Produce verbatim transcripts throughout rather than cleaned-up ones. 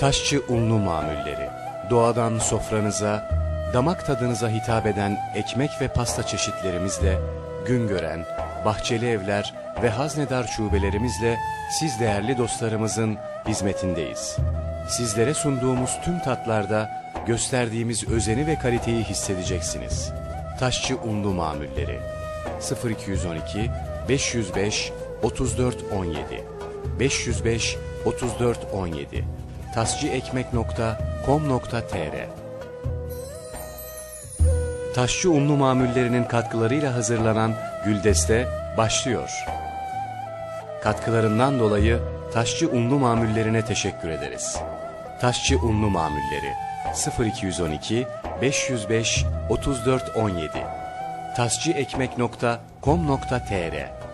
Taşçı unlu mamulleri, doğadan sofranıza, damak tadınıza hitap eden ekmek ve pasta çeşitlerimizle, Güngören, Bahçeli Evler ve Haznedar şubelerimizle siz değerli dostlarımızın hizmetindeyiz. Sizlere sunduğumuz tüm tatlarda gösterdiğimiz özeni ve kaliteyi hissedeceksiniz. Taşçı unlu mamulleri sıfır iki yüz on iki beş yüz beş otuz dört on yedi beş yüz beş otuz dört on yedi tascıekmek nokta com nokta tr. Taşçı unlu mamullerinin katkılarıyla hazırlanan Güldeste başlıyor. Katkılarından dolayı Taşçı unlu mamullerine teşekkür ederiz. Taşçı unlu mamulleri sıfır iki yüz on iki beş yüz beş otuz dört on yedi tascıekmek nokta com nokta tr.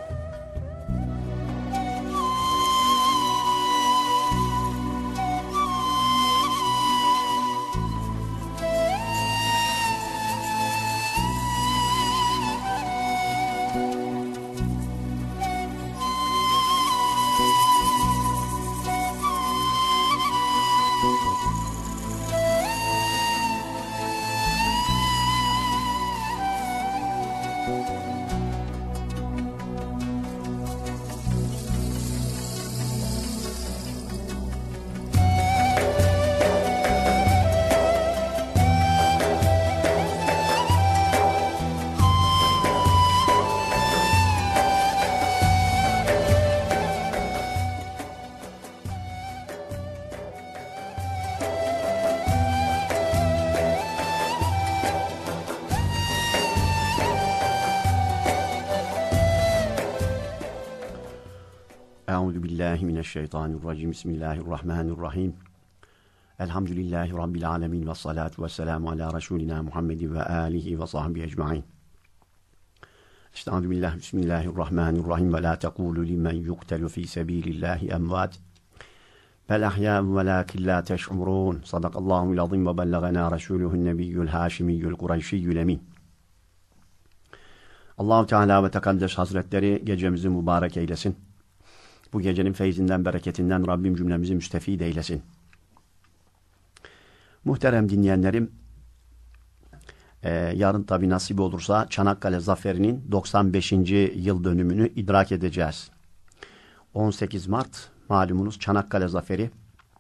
Euzubillahimineşşeytanirracim. Bismillahirrahmanirrahim. Elhamdülillahi Rabbil alemin ve salatu ve selamu ala Resulina Muhammedin ve alihi ve sahbihi ecma'in. Estağfirullah. Bismillahirrahmanirrahim. Ve la tekulu limen yuktelu fi sebilillahi emvat. Bel ahyâ'un ve lâkin lâ teş'urûn. Sadakallahul azim ve bellagana Resuluhu'n nebiyyül hâşimiyyül kureyşiyyül emin. Allah-u Teala ve Tekaddes Hazretleri gecemizi mübarek eylesin. Bu gecenin feyzinden, bereketinden Rabbim cümlemizi müstefid eylesin. Muhterem dinleyenlerim, e, yarın tabi nasip olursa Çanakkale Zaferi'nin doksan beşinci yıl dönümünü idrak edeceğiz. on sekiz Mart malumunuz Çanakkale Zaferi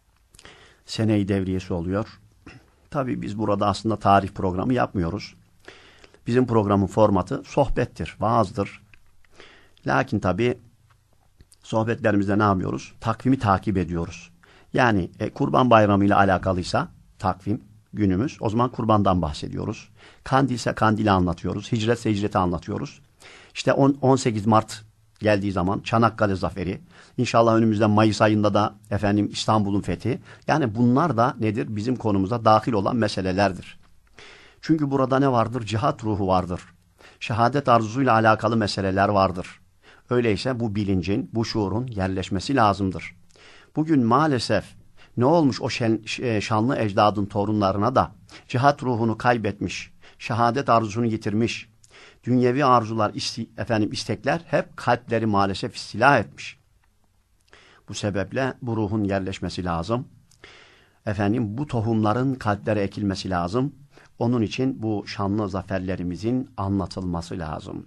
sene-i devriyesi oluyor. Tabi biz burada aslında tarih programı yapmıyoruz. Bizim programın formatı sohbettir, vaazdır. Lakin tabi sohbetlerimizde ne yapıyoruz? Takvimi takip ediyoruz. Yani e, Kurban Bayramı ile alakalıysa takvim, günümüz, o zaman kurbandan bahsediyoruz. Kandil ise kandili anlatıyoruz. Hicret ise hicreti anlatıyoruz. İşte on sekiz Mart geldiği zaman Çanakkale Zaferi, İnşallah önümüzden Mayıs ayında da efendim İstanbul'un fethi. Yani bunlar da nedir? Bizim konumuza dahil olan meselelerdir. Çünkü burada ne vardır? Cihat ruhu vardır. Şehadet arzusuyla alakalı meseleler vardır. Öyleyse bu bilincin, bu şuurun yerleşmesi lazımdır. Bugün maalesef ne olmuş o şen, şanlı ecdadın torunlarına da cihat ruhunu kaybetmiş, şehadet arzusunu yitirmiş, dünyevi arzular, isti, efendim istekler hep kalpleri maalesef istila etmiş. Bu sebeple bu ruhun yerleşmesi lazım. Efendim bu tohumların kalplere ekilmesi lazım. Onun için bu şanlı zaferlerimizin anlatılması lazım.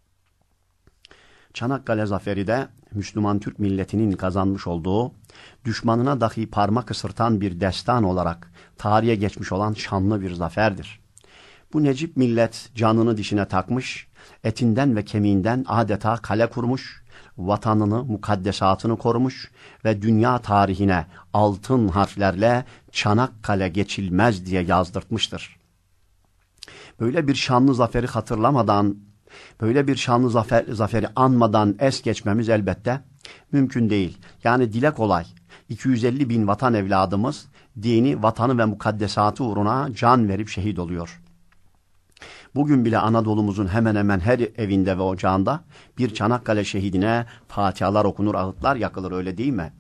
Çanakkale Zaferi de Müslüman Türk milletinin kazanmış olduğu, düşmanına dahi parmak ısırtan bir destan olarak tarihe geçmiş olan şanlı bir zaferdir. Bu necip millet canını dişine takmış, etinden ve kemiğinden adeta kale kurmuş, vatanını, mukaddesatını korumuş ve dünya tarihine altın harflerle Çanakkale geçilmez diye yazdırtmıştır. Böyle bir şanlı zaferi hatırlamadan, böyle bir şanlı zafer, zaferi anmadan es geçmemiz elbette mümkün değil. Yani dile kolay. iki yüz elli bin vatan evladımız dini, vatanı ve mukaddesatı uğruna can verip şehit oluyor. Bugün bile Anadolu'muzun hemen hemen her evinde ve ocağında bir Çanakkale şehidine fatihalar okunur, ağıtlar yakılır, öyle değil mi?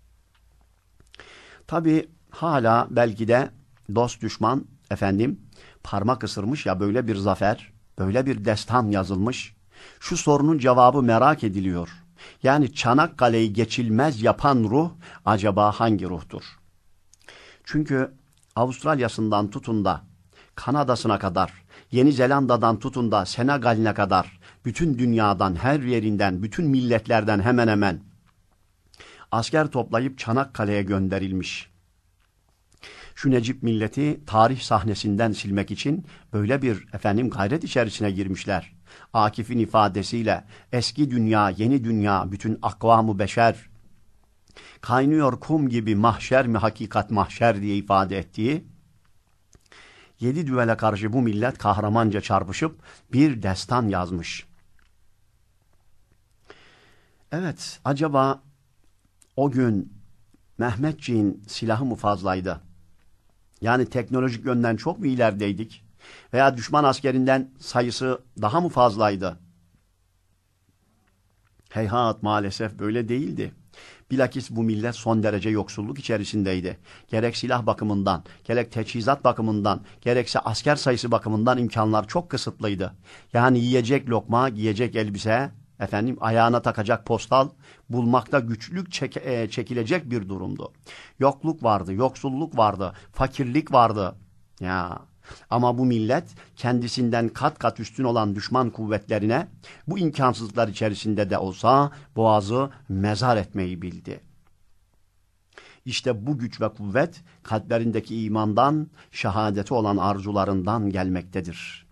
Tabi hala belki de dost düşman efendim parmak ısırmış ya, böyle bir zafer, böyle bir destan yazılmış. Şu sorunun cevabı merak ediliyor. Yani Çanakkale'yi geçilmez yapan ruh acaba hangi ruhtur? Çünkü Avustralya'sından tutun da Kanada'sına kadar, Yeni Zelanda'dan tutun da Senegal'ine kadar, bütün dünyadan, her yerinden, bütün milletlerden hemen hemen asker toplayıp Çanakkale'ye gönderilmiş. Şu Necip milleti tarih sahnesinden silmek için böyle bir efendim gayret içerisine girmişler. Akif'in ifadesiyle eski dünya, yeni dünya, bütün akvam-ı beşer, kaynıyor kum gibi mahşer mi hakikat mahşer diye ifade ettiği, yedi düvele karşı bu millet kahramanca çarpışıp bir destan yazmış. Evet, acaba o gün Mehmetçiğin silahı mı fazlaydı? Yani teknolojik yönden çok mu ilerideydik? Veya düşman askerinden sayısı daha mı fazlaydı? Heyhat, maalesef böyle değildi. Bilakis bu millet son derece yoksulluk içerisindeydi. Gerek silah bakımından, gerek teçhizat bakımından, gerekse asker sayısı bakımından imkanlar çok kısıtlıydı. Yani yiyecek lokma, giyecek elbise, efendim ayağına takacak postal bulmakta güçlük çek e, çekilecek bir durumdu. Yokluk vardı, yoksulluk vardı, fakirlik vardı. Ya ama bu millet kendisinden kat kat üstün olan düşman kuvvetlerine bu imkansızlıklar içerisinde de olsa boğazı mezar etmeyi bildi. İşte bu güç ve kuvvet kalplerindeki imandan, şehadeti olan arzularından gelmektedir.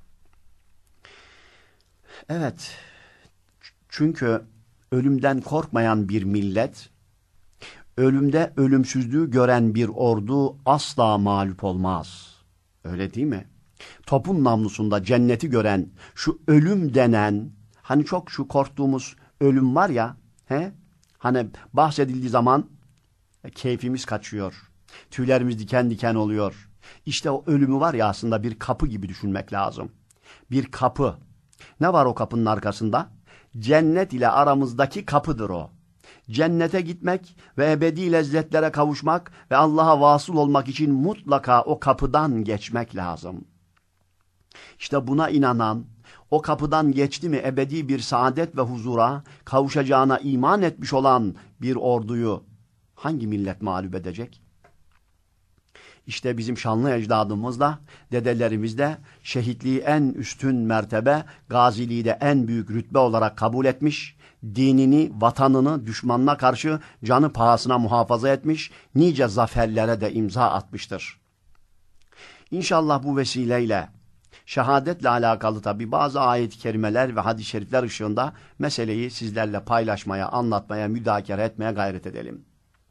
Evet, çünkü ölümden korkmayan bir millet, ölümde ölümsüzlüğü gören bir ordu asla mağlup olmaz. Öyle değil mi? Topun namlusunda cenneti gören, şu ölüm denen, hani çok şu korktuğumuz ölüm var ya, he? Hani bahsedildiği zaman e, keyfimiz kaçıyor. Tüylerimiz diken diken oluyor. İşte o ölümü var ya, aslında bir kapı gibi düşünmek lazım. Bir kapı. Ne var o kapının arkasında? Cennet ile aramızdaki kapıdır o. Cennete gitmek ve ebedi lezzetlere kavuşmak ve Allah'a vasıl olmak için mutlaka o kapıdan geçmek lazım. İşte buna inanan, o kapıdan geçti mi ebedi bir saadet ve huzura kavuşacağına iman etmiş olan bir orduyu hangi millet mağlup edecek? İşte bizim şanlı ecdadımız da, dedelerimiz de şehitliği en üstün mertebe, gaziliği de en büyük rütbe olarak kabul etmiş, dinini, vatanını düşmanına karşı canı pahasına muhafaza etmiş, nice zaferlere de imza atmıştır. İnşallah bu vesileyle şehadetle alakalı tabi bazı ayet-i kerimeler ve hadis-i şerifler ışığında meseleyi sizlerle paylaşmaya, anlatmaya, müdakere etmeye gayret edelim.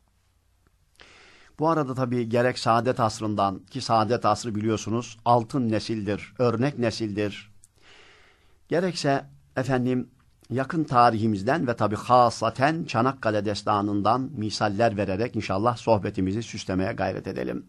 Bu arada tabii gerek saadet asrından, ki saadet asrı biliyorsunuz altın nesildir, örnek nesildir. Gerekse efendim yakın tarihimizden ve tabii hasaten Çanakkale destanından misaller vererek inşallah sohbetimizi süslemeye gayret edelim.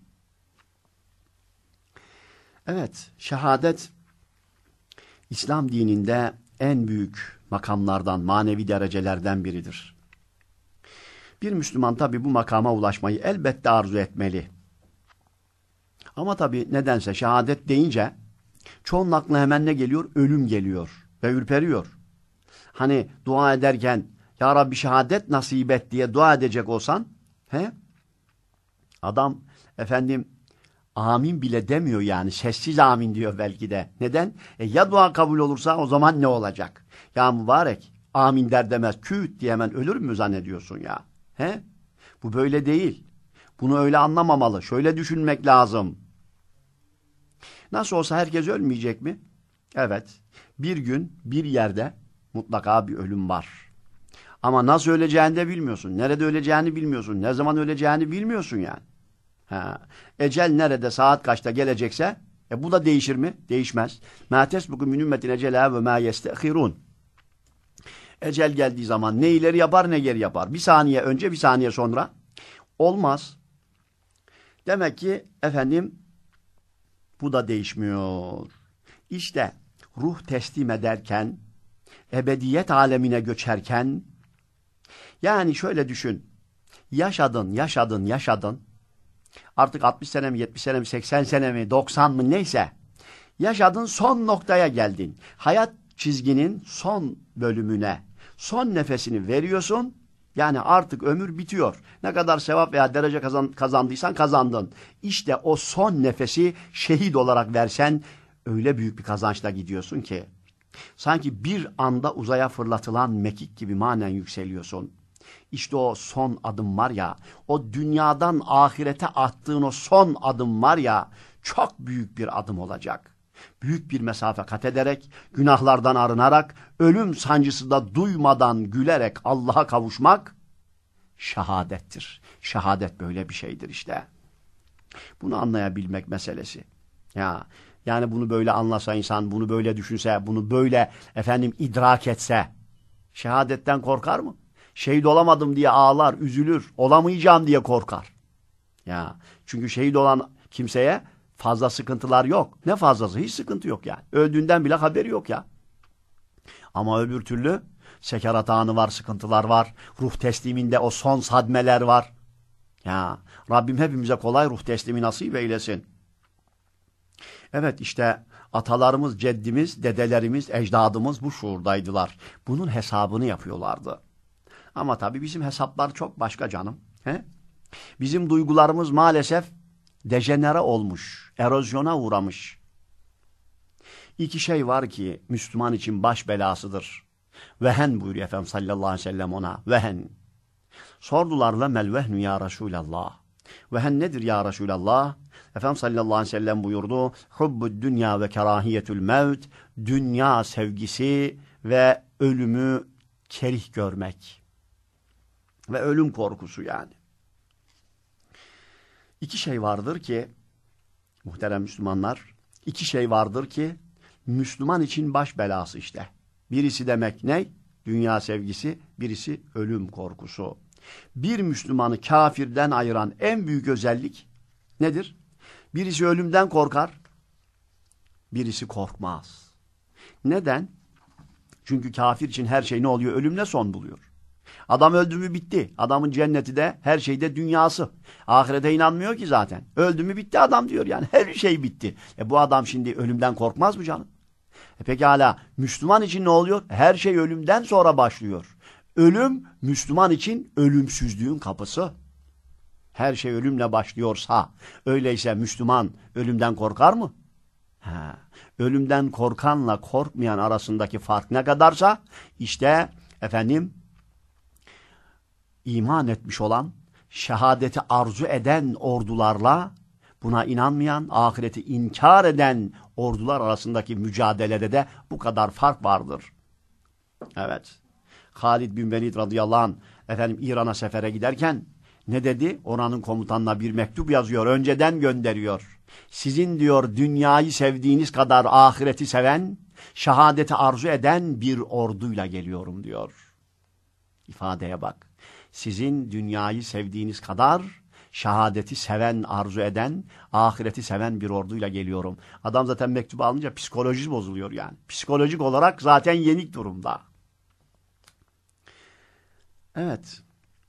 Evet, şehadet İslam dininde en büyük makamlardan, manevi derecelerden biridir. Bir Müslüman tabi bu makama ulaşmayı elbette arzu etmeli. Ama tabi nedense şehadet deyince çoğunun aklına hemen ne geliyor? Ölüm geliyor ve ürperiyor. Hani dua ederken ya Rabbi şehadet nasip et diye dua edecek olsan, he? Adam efendim amin bile demiyor, yani sessiz amin diyor belki de. Neden? E ya dua kabul olursa o zaman ne olacak? Ya mübarek amin der demez küt diye hemen ölür mü zannediyorsun ya? He? Bu böyle değil. Bunu öyle anlamamalı. Şöyle düşünmek lazım. Nasıl olsa herkes ölmeyecek mi? Evet. Bir gün bir yerde mutlaka bir ölüm var. Ama nasıl öleceğini de bilmiyorsun. Nerede öleceğini bilmiyorsun. Ne zaman öleceğini bilmiyorsun yani. Ha. Ecel nerede, saat kaçta gelecekse e bu da değişir mi? Değişmez. مَا تَسْبُقُ مِنْ اُمَّةٍ اَجَلَا وَمَا يَسْتَخِرُونَ. Ecel geldiği zaman ne ileri yapar ne geri yapar. Bir saniye önce bir saniye sonra olmaz. Demek ki efendim bu da değişmiyor. İşte ruh teslim ederken, ebediyet alemine göçerken, yani şöyle düşün. Yaşadın, yaşadın, yaşadın. Artık altmış sene mi, yetmiş sene mi, seksen sene mi, doksan mı neyse. Yaşadın, son noktaya geldin. Hayat çizginin son bölümüne, son nefesini veriyorsun Yani artık ömür bitiyor. Ne kadar sevap veya derece kazan, kazandıysan kazandın. İşte o son nefesi şehit olarak versen öyle büyük bir kazançla gidiyorsun ki. Sanki bir anda uzaya fırlatılan mekik gibi manen yükseliyorsun. İşte o son adım var ya, o dünyadan ahirete attığın o son adım var ya, çok büyük bir adım olacak. Büyük bir mesafe kat ederek, günahlardan arınarak, ölüm sancısı da duymadan gülerek Allah'a kavuşmak şehadettir. Şehadet böyle bir şeydir işte. Bunu anlayabilmek meselesi. Ya, yani bunu böyle anlasa insan, bunu böyle düşünse, bunu böyle efendim idrak etse, şehadetten korkar mı? Şehit olamadım diye ağlar, üzülür, olamayacağım diye korkar. Ya, çünkü şehit olan kimseye fazla sıkıntılar yok. Ne fazlası? Hiç sıkıntı yok yani. Öldüğünden bile haberi yok ya. Ama öbür türlü sekerat anı var, sıkıntılar var. Ruh tesliminde o son sadmeler var. Ya, Rabbim hepimize kolay ruh teslimi nasip eylesin. Evet, işte atalarımız, ceddimiz, dedelerimiz, ecdadımız bu şuurdaydılar. Bunun hesabını yapıyorlardı. Ama tabii bizim hesaplar çok başka canım. He? Bizim duygularımız maalesef dejenere olmuş, erozyona uğramış. İki şey var ki Müslüman için baş belasıdır. Vehen buyuruyor Efendimiz sallallahu aleyhi ve sellem ona. Vehen. Sordular ve mel vehnu ya Resulallah. Vehen nedir ya Resulallah? Efendimiz sallallahu aleyhi ve sellem buyurdu. Hubbud dünya ve kerahiyetül mevt. Dünya sevgisi ve ölümü kerih görmek. Ve ölüm korkusu yani. İki şey vardır ki, muhterem Müslümanlar, iki şey vardır ki, Müslüman için baş belası işte. Birisi demek ne? Dünya sevgisi, birisi ölüm korkusu. Bir Müslümanı kafirden ayıran en büyük özellik nedir? Birisi ölümden korkar, birisi korkmaz. Neden? Çünkü kafir için her şey ne oluyor? Ölümle son buluyor. Adam öldü mü bitti. Adamın cenneti de her şeyde dünyası. Ahirete inanmıyor ki zaten. Öldü mü bitti adam diyor yani. Her şey bitti. E bu adam şimdi ölümden korkmaz mı canım? E peki hala Müslüman için ne oluyor? Her şey ölümden sonra başlıyor. Ölüm Müslüman için ölümsüzlüğün kapısı. Her şey ölümle başlıyorsa, öyleyse Müslüman ölümden korkar mı? Ha, ölümden korkanla korkmayan arasındaki fark ne kadarsa, işte efendim, iman etmiş olan, şehadeti arzu eden ordularla, buna inanmayan, ahireti inkar eden ordular arasındaki mücadelede de bu kadar fark vardır. Evet. Halid bin Velid radıyallahu anh, efendim İran'a sefere giderken ne dedi? Oranın komutanına bir mektup yazıyor, önceden gönderiyor. Sizin diyor dünyayı sevdiğiniz kadar ahireti seven, şehadeti arzu eden bir orduyla geliyorum diyor. İfadeye bak. Sizin dünyayı sevdiğiniz kadar şehadeti seven, arzu eden, ahireti seven bir orduyla geliyorum. Adam zaten mektubu alınca psikolojisi bozuluyor yani. Psikolojik olarak zaten yenik durumda. Evet.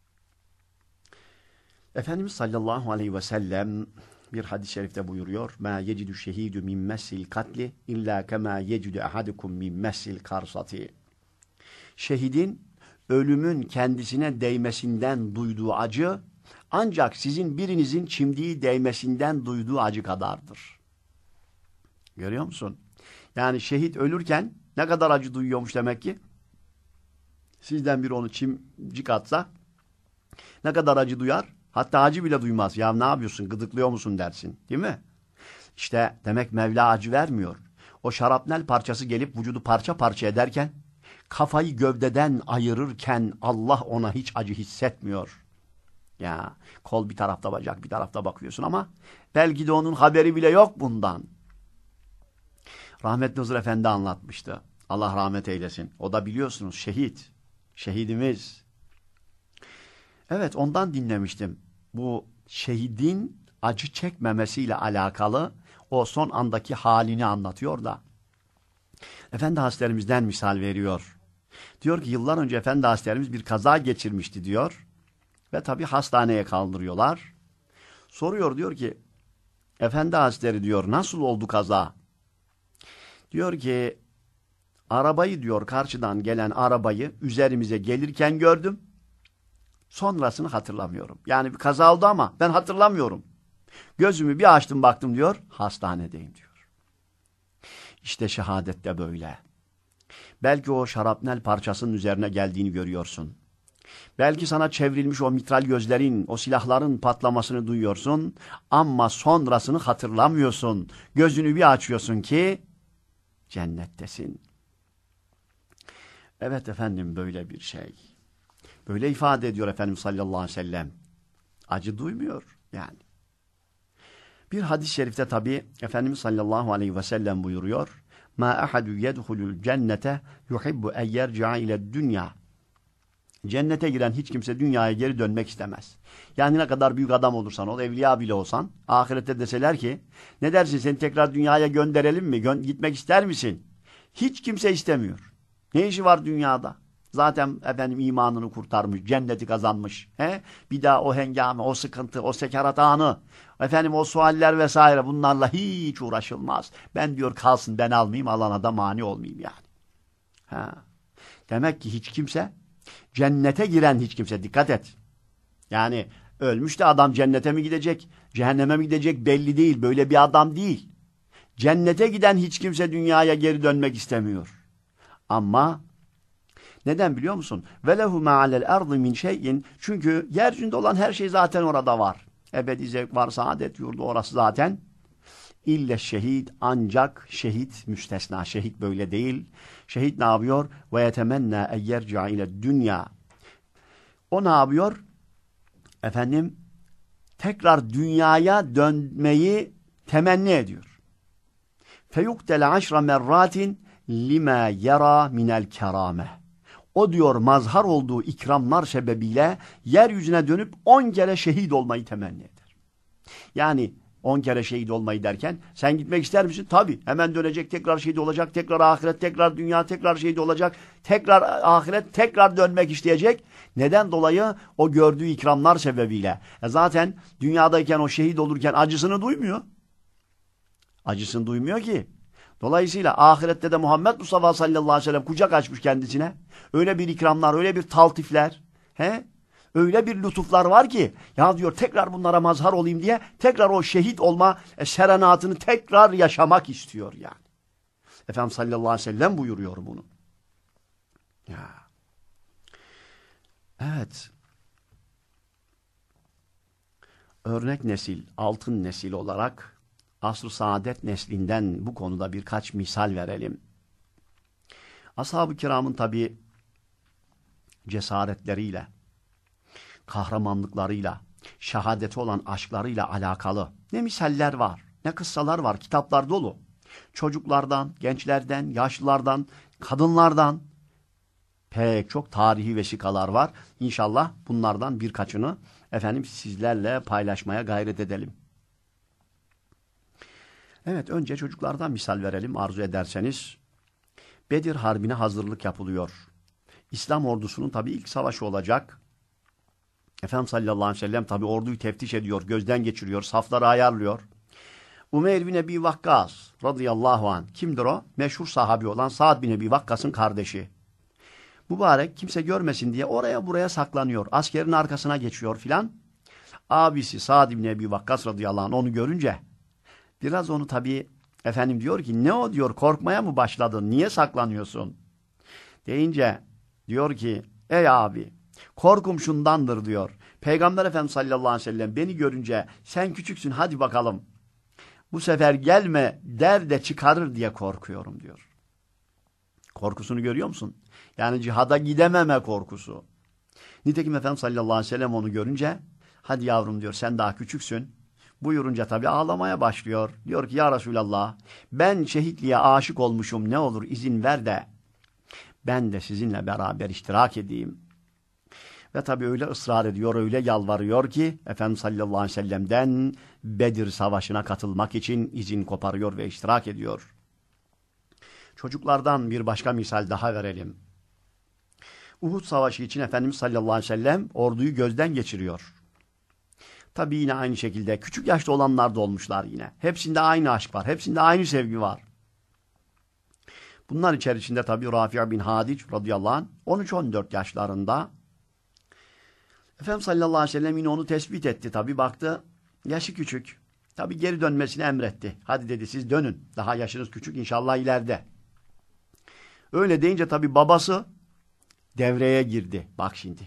Efendimiz sallallahu aleyhi ve sellem bir hadis-i şerifte buyuruyor. Ma yecidü şehidü min messil katli illa kema yecidü ahadukum min messil karsati. Şehidin ölümün kendisine değmesinden duyduğu acı ancak sizin birinizin çimdiği değmesinden duyduğu acı kadardır. Görüyor musun? Yani şehit ölürken ne kadar acı duyuyormuş demek ki? Sizden biri onu çimcik atsa ne kadar acı duyar? Hatta acı bile duymaz. Ya ne yapıyorsun? Gıdıklıyor musun dersin. Değil mi? İşte demek Mevla acı vermiyor. O şarapnel parçası gelip vücudu parça parça ederken, kafayı gövdeden ayırırken Allah ona hiç acı hissetmiyor. Ya kol bir tarafta, bacak bir tarafta bakıyorsun ama belki de onun haberi bile yok bundan. Rahmetli Hızır Efendi anlatmıştı. Allah rahmet eylesin. O da biliyorsunuz şehit. Şehidimiz. Evet, ondan dinlemiştim. Bu şehidin acı çekmemesiyle alakalı o son andaki halini anlatıyor da. Efendi Hazretlerimizden misal veriyor. Diyor ki yıllar önce Efendi Hazretlerimiz bir kaza geçirmişti diyor. Ve tabii hastaneye kaldırıyorlar. Soruyor, diyor ki Efendi Hazretleri diyor nasıl oldu kaza? Diyor ki arabayı diyor karşıdan gelen arabayı üzerimize gelirken gördüm. sonrasını hatırlamıyorum. Yani bir kaza oldu ama ben hatırlamıyorum. Gözümü bir açtım baktım diyor, hastanedeyim diyor. İşte şehadet de böyle. Belki o şarapnel parçasının üzerine geldiğini görüyorsun. Belki sana çevrilmiş o mitral gözlerin, o silahların patlamasını duyuyorsun ama sonrasını hatırlamıyorsun. Gözünü bir açıyorsun ki cennettesin. Evet efendim, böyle bir şey. Böyle ifade ediyor Efendimiz sallallahu aleyhi ve sellem. Acı duymuyor yani. Bir hadis-i şerifte tabi Efendimiz sallallahu aleyhi ve sellem buyuruyor. Ma ahadu yedhulul cennete yuhibbu en yerci'a ile dünya. Cennete giren hiç kimse dünyaya geri dönmek istemez. Yani ne kadar büyük adam olursan ol, evliya bile olsan, ahirette deseler ki, ne dersin, seni tekrar dünyaya gönderelim mi? Gö gitmek ister misin? Hiç kimse istemiyor. Ne işi var dünyada? Zaten efendim imanını kurtarmış, cenneti kazanmış. He? Bir daha o hengame, o sıkıntı, o sekarat anı, efendim o sualler vesaire, bunlarla hiç uğraşılmaz. Ben diyor kalsın, ben almayayım, alana da mani olmayayım yani. Ha. Demek ki hiç kimse, cennete giren hiç kimse, dikkat et. Yani ölmüş de adam cennete mi gidecek, cehenneme mi gidecek belli değil. Böyle bir adam değil. Cennete giden hiç kimse dünyaya geri dönmek istemiyor. Ama neden biliyor musun? وَلَهُ مَا عَلَى الْاَرْضِ مِنْ şeyin. Çünkü yeryüzünde olan her şey zaten orada var. Ebedi zevk var, saadet yurdu orası zaten. İlle şehit, ancak şehit müstesna. Şehit böyle değil. Şehit ne yapıyor? وَيَتَمَنَّا اَنْ يَرْجَعَ اِلَى dünya. O ne yapıyor? Efendim, tekrar dünyaya dönmeyi temenni ediyor. فَيُقْتَلَ عَشْرَ مَرَّاتٍ لِمَا يَرَى مِنَ الْكَرَامَةِ. O diyor mazhar olduğu ikramlar sebebiyle yeryüzüne dönüp on kere şehit olmayı temenni eder. Yani on kere şehit olmayı derken sen gitmek ister misin? Tabii. Hemen dönecek, tekrar şehit olacak, tekrar ahiret, tekrar dünya, tekrar şehit olacak, tekrar ahiret, tekrar dönmek isteyecek. Neden dolayı? O gördüğü ikramlar sebebiyle. E zaten dünyadayken o şehit olurken acısını duymuyor. Acısını duymuyor ki. Dolayısıyla ahirette de Muhammed Mustafa sallallahu aleyhi ve sellem kucak açmış kendisine. Öyle bir ikramlar, öyle bir taltifler, he? Öyle bir lütuflar var ki, ya diyor tekrar bunlara mazhar olayım diye tekrar o şehit olma e, serenatını tekrar yaşamak istiyor yani. Efendimiz sallallahu aleyhi ve sellem buyuruyor bunu. Ya. Evet. Örnek nesil, altın nesil olarak Asr-ı Saadet neslinden bu konuda birkaç misal verelim. Ashab-ı kiramın tabi cesaretleriyle, kahramanlıklarıyla, şehadeti olan aşklarıyla alakalı ne misaller var, ne kıssalar var, kitaplar dolu. Çocuklardan, gençlerden, yaşlılardan, kadınlardan pek çok tarihi vesikalar var. İnşallah bunlardan birkaçını efendim sizlerle paylaşmaya gayret edelim. Evet, önce çocuklardan misal verelim arzu ederseniz. Bedir Harbi'ne hazırlık yapılıyor. İslam ordusunun tabi ilk savaşı olacak. Efendimiz sallallahu aleyhi ve sellem tabi orduyu teftiş ediyor, gözden geçiriyor, safları ayarlıyor. Umeyr bin Ebi Vakkas radıyallahu anh. Kimdir o? Meşhur sahabi olan Sa'd bin Ebi Vakkas'ın kardeşi. Mübarek kimse görmesin diye oraya buraya saklanıyor. Askerin arkasına geçiyor filan. Abisi Sa'd bin Ebi Vakkas radıyallahu anh onu görünce biraz onu tabii efendim diyor ki ne o diyor, korkmaya mı başladın? Niye saklanıyorsun? Deyince diyor ki ey abi korkum şundandır diyor. Peygamber Efendimiz sallallahu aleyhi ve sellem beni görünce sen küçüksün hadi bakalım bu sefer gelme der de çıkarır diye korkuyorum diyor. Korkusunu görüyor musun? Yani cihada gidememe korkusu. Nitekim Efendimiz sallallahu aleyhi ve sellem onu görünce hadi yavrum diyor sen daha küçüksün. Buyurunca tabii ağlamaya başlıyor. Diyor ki ya Resulallah ben şehitliğe aşık olmuşum, ne olur izin ver de ben de sizinle beraber iştirak edeyim. Ve tabii öyle ısrar ediyor, öyle yalvarıyor ki Efendimiz sallallahu aleyhi ve sellem'den Bedir Savaşı'na katılmak için izin koparıyor ve iştirak ediyor. Çocuklardan bir başka misal daha verelim. Uhud Savaşı için Efendimiz sallallahu aleyhi ve sellem orduyu gözden geçiriyor. Tabii yine aynı şekilde küçük yaşta olanlar da olmuşlar yine. Hepsinde aynı aşk var. Hepsinde aynı sevgi var. Bunlar içerisinde tabii Rafi' bin Hadic radıyallahu anh on üç on dört yaşlarında Efendimiz sallallahu aleyhi ve sellem yine onu tespit etti. Tabi baktı yaşı küçük. Tabi geri dönmesini emretti. Hadi dedi siz dönün. Daha yaşınız küçük inşallah ileride. Öyle deyince tabi babası devreye girdi. Bak şimdi.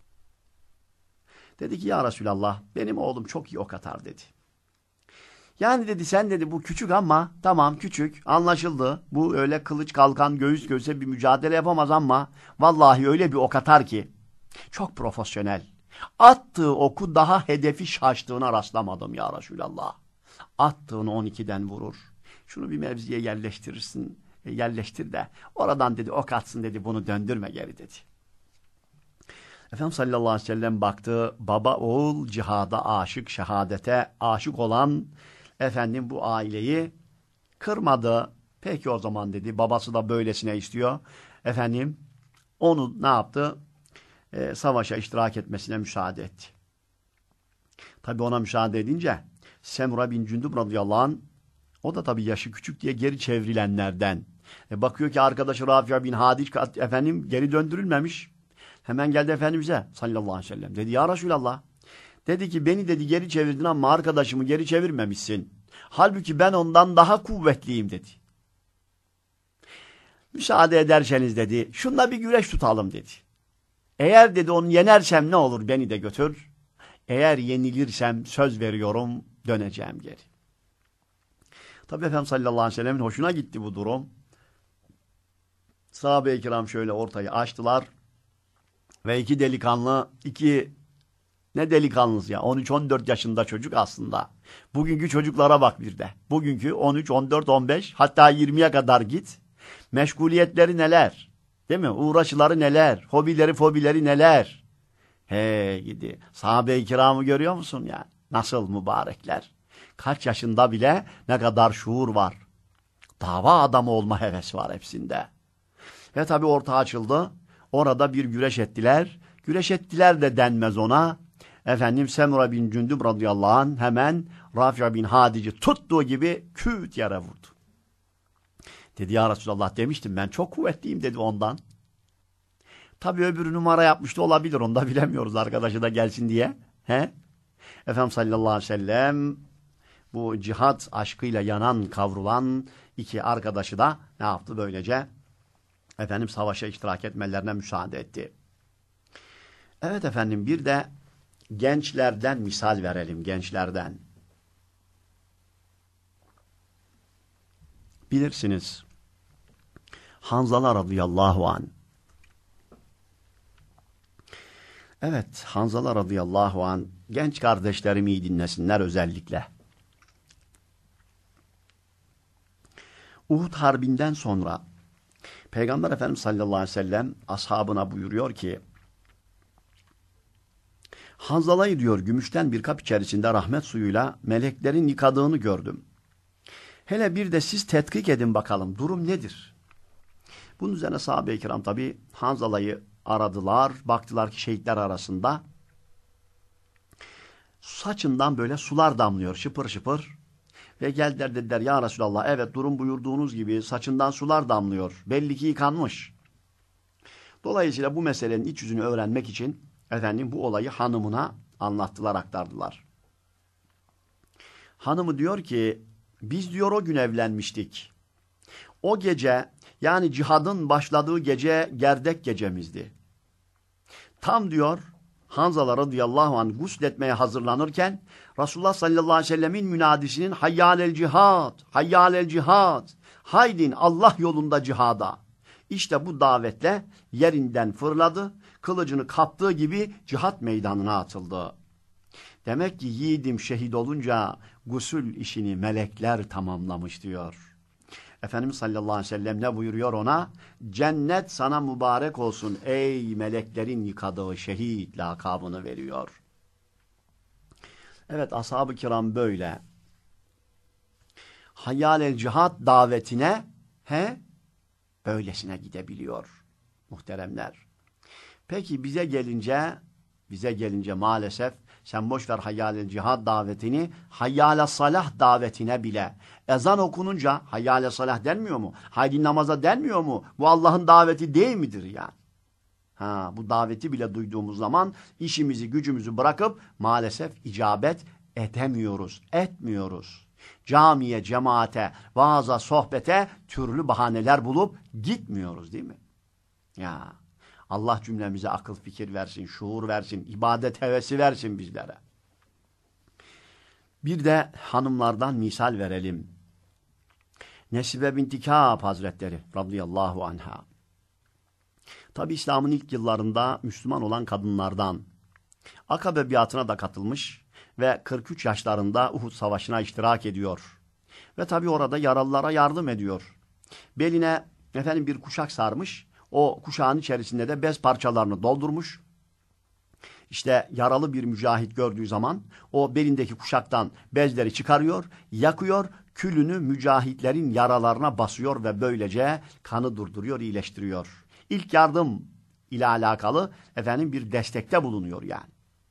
Dedi ki ya Resulallah benim oğlum çok iyi ok atar dedi. Yani dedi sen dedi bu küçük ama tamam küçük anlaşıldı. Bu öyle kılıç kalkan göğüs göğüse bir mücadele yapamaz ama vallahi öyle bir ok atar ki çok profesyonel. Attığı oku daha hedefi şaştığına rastlamadım ya Resulallah. Attığını on ikiden vurur. Şunu bir mevziye yerleştirirsin, yerleştir de oradan dedi ok atsın dedi bunu döndürme geri dedi. Efendimiz sallallahu aleyhi ve sellem baktı baba oğul cihada aşık şehadete aşık olan efendim bu aileyi kırmadı. Peki o zaman dedi babası da böylesine istiyor. Efendim onu ne yaptı? E, savaşa iştirak etmesine müsaade etti. Tabi ona müsaade edince Semura bin Cündub radıyallahu anh o da tabi yaşı küçük diye geri çevrilenlerden. E, bakıyor ki arkadaşı Rafi bin Hadiç efendim geri döndürülmemiş. Hemen geldi Efendimiz'e sallallahu aleyhi ve sellem. Dedi ya Resulallah. Dedi ki beni dedi geri çevirdin ama arkadaşımı geri çevirmemişsin. Halbuki ben ondan daha kuvvetliyim dedi. Müsaade ederseniz dedi şunla bir güreş tutalım dedi. Eğer dedi onu yenersem ne olur beni de götür. Eğer yenilirsem söz veriyorum döneceğim geri. Tabi Efendimiz sallallahu aleyhi ve sellem'in hoşuna gitti bu durum. Sahabe-i kiram şöyle ortayı açtılar. Ve iki delikanlı, iki ne delikanlısı ya on üç on dört yaşında çocuk aslında. Bugünkü çocuklara bak bir de. Bugünkü on üç on dört on beş hatta yirmiye kadar git. Meşguliyetleri neler? Değil mi? Uğraşıları neler? Hobileri fobileri neler? He gidi. Sahabe-i kiramı görüyor musun ya? Nasıl mübarekler? Kaç yaşında bile ne kadar şuur var. Dava adamı olma hevesi var hepsinde. Ve tabi orta açıldı. Orada bir güreş ettiler. Güreş ettiler de denmez ona. Efendim Semura bin Cündub radıyallahu anh hemen Rafi bin Hadic'i tuttuğu gibi küt yere vurdu. Dedi ya Resulallah demiştim ben çok kuvvetliyim dedi ondan. Tabii öbürü numara yapmıştı olabilir onu da bilemiyoruz arkadaşı da gelsin diye. He? Efendimiz sallallahu aleyhi ve sellem bu cihat aşkıyla yanan kavrulan iki arkadaşı da ne yaptı böylece? Efendim savaşa iştirak etmelerine müsaade etti. Evet efendim bir de gençlerden misal verelim gençlerden. Bilirsiniz Hanzala radıyallahu anh. Evet Hanzala radıyallahu anh genç kardeşlerim iyi dinlesinler özellikle. Uhud Harbi'nden sonra Peygamber Efendimiz sallallahu aleyhi ve sellem ashabına buyuruyor ki Hanzala'yı diyor gümüşten bir kap içerisinde rahmet suyuyla meleklerin yıkadığını gördüm. Hele bir de siz tetkik edin bakalım durum nedir? Bunun üzerine sahabe-i kiram tabi Hanzala'yı aradılar. Baktılar ki şehitler arasında saçından böyle sular damlıyor şıpır şıpır. Ve geldiler dediler ya Resulallah evet durum buyurduğunuz gibi saçından sular damlıyor. Belli ki yıkanmış. Dolayısıyla bu meselenin iç yüzünü öğrenmek için efendim bu olayı hanımına anlattılar aktardılar. Hanımı diyor ki biz diyor o gün evlenmiştik. O gece yani cihadın başladığı gece gerdek gecemizdi. Tam diyor Hanzala radıyallahu anh gusletmeye hazırlanırken Resulullah sallallahu aleyhi ve sellemin münadisinin hayyâlel cihad, hayyâlel cihad, haydin Allah yolunda cihada. İşte bu davetle yerinden fırladı, kılıcını kaptığı gibi cihat meydanına atıldı. Demek ki yiğidim şehit olunca gusül işini melekler tamamlamış diyor. Efendimiz sallallahu aleyhi ve sellem ne buyuruyor ona? Cennet sana mübarek olsun ey meleklerin yıkadığı şehit lakabını veriyor. Evet ashab-ı kiram böyle. Hayyâlel cihat davetine he böylesine gidebiliyor muhteremler. Peki bize gelince bize gelince maalesef sen boş ver hayyâlel cihad davetini, hayyâle salah davetine bile. Ezan okununca hayyâle salah denmiyor mu? Haydi namaza denmiyor mu? Bu Allah'ın daveti değil midir yani? Ha, bu daveti bile duyduğumuz zaman işimizi gücümüzü bırakıp maalesef icabet edemiyoruz, etmiyoruz. Camiye, cemaate, vaaza, sohbete türlü bahaneler bulup gitmiyoruz değil mi? Ya Allah cümlemize akıl fikir versin, şuur versin, ibadet hevesi versin bizlere. Bir de hanımlardan misal verelim. Nesibe binti Kâb Hazretleri radıyallahu anha. Tabi İslam'ın ilk yıllarında Müslüman olan kadınlardan. Akabe biatına da katılmış ve kırk üç yaşlarında Uhud Savaşı'na iştirak ediyor. Ve tabi orada yaralılara yardım ediyor. Beline efendim bir kuşak sarmış. O kuşağın içerisinde de bez parçalarını doldurmuş. İşte yaralı bir mücahit gördüğü zaman o belindeki kuşaktan bezleri çıkarıyor, yakıyor, külünü mücahitlerin yaralarına basıyor ve böylece kanı durduruyor, iyileştiriyor. İlk yardım ile alakalı efendim bir destekte bulunuyor yani.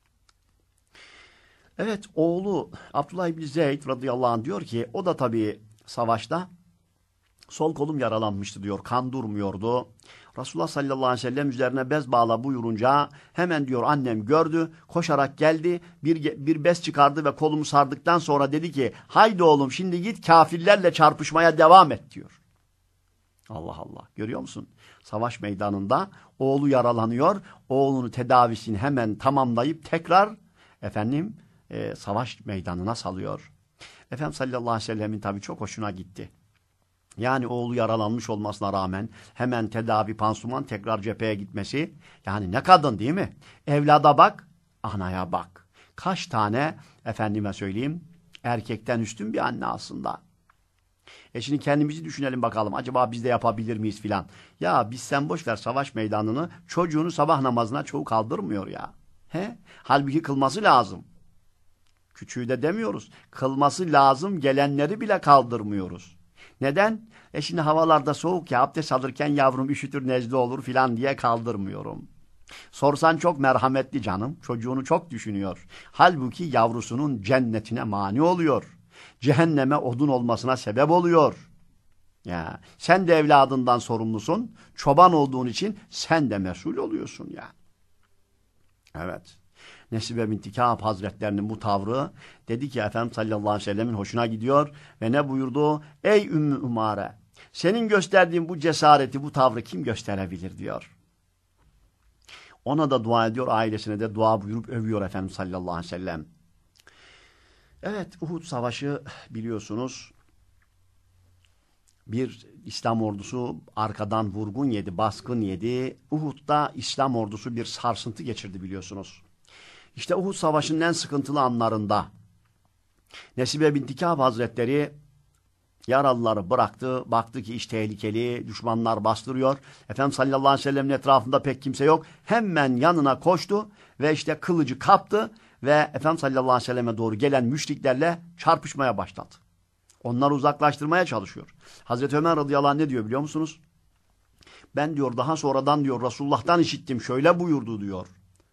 Evet, oğlu Abdullah İbni Zeyd radıyallahu anh diyor ki o da tabii savaşta sol kolum yaralanmıştı diyor, kan durmuyordu. Resulullah sallallahu aleyhi ve sellem üzerine bez bağla buyurunca hemen diyor annem gördü, koşarak geldi, bir, bir bez çıkardı ve kolumu sardıktan sonra dedi ki haydi oğlum şimdi git kafirlerle çarpışmaya devam et diyor. Allah Allah, görüyor musun? Savaş meydanında oğlu yaralanıyor, oğlunu tedavisini hemen tamamlayıp tekrar efendim e, savaş meydanına salıyor. Efendimiz sallallahu aleyhi ve sellemin tabii çok hoşuna gitti. Yani oğlu yaralanmış olmasına rağmen hemen tedavi, pansuman, tekrar cepheye gitmesi. Yani ne kadın değil mi? Evlada bak, anaya bak. Kaç tane efendime söyleyeyim erkekten üstün bir anne aslında. E şimdi kendimizi düşünelim bakalım. Acaba biz de yapabilir miyiz filan. Ya biz sen boş ver savaş meydanını, çocuğunu sabah namazına çoğu kaldırmıyor ya. He? Halbuki kılması lazım. Küçüğü de demiyoruz. Kılması lazım gelenleri bile kaldırmıyoruz. Neden? E şimdi havalarda soğuk ya, abdest alırken yavrum üşütür, nezle olur filan diye kaldırmıyorum. Sorsan çok merhametli canım, çocuğunu çok düşünüyor. Halbuki yavrusunun cennetine mani oluyor. Cehenneme odun olmasına sebep oluyor. Ya sen de evladından sorumlusun, çoban olduğun için sen de mesul oluyorsun ya. Evet. Nesibe binti Kâb Hazretlerinin bu tavrı dedi ki Efendimiz sallallahu aleyhi ve sellemin hoşuna gidiyor ve ne buyurdu? Ey Ümmü Umare, senin gösterdiğin bu cesareti, bu tavrı kim gösterebilir diyor. Ona da dua ediyor, ailesine de dua buyurup övüyor Efendimiz sallallahu aleyhi ve sellem. Evet, Uhud Savaşı biliyorsunuz bir İslam ordusu arkadan vurgun yedi, baskın yedi. Uhud'da İslam ordusu bir sarsıntı geçirdi biliyorsunuz. İşte Uhud Savaşı'nın en sıkıntılı anlarında Nesibe binti Kâb Hazretleri yaralıları bıraktı. Baktı ki iş tehlikeli, düşmanlar bastırıyor. Efendimiz sallallahu aleyhi ve sellem'in etrafında pek kimse yok. Hemen yanına koştu ve işte kılıcı kaptı ve Efendimiz sallallahu aleyhi ve selleme doğru gelen müşriklerle çarpışmaya başladı. Onları uzaklaştırmaya çalışıyor. Hazreti Ömer radıyallahu anh ne diyor biliyor musunuz? Ben diyor daha sonradan diyor Resulullah'tan işittim, şöyle buyurdu diyor.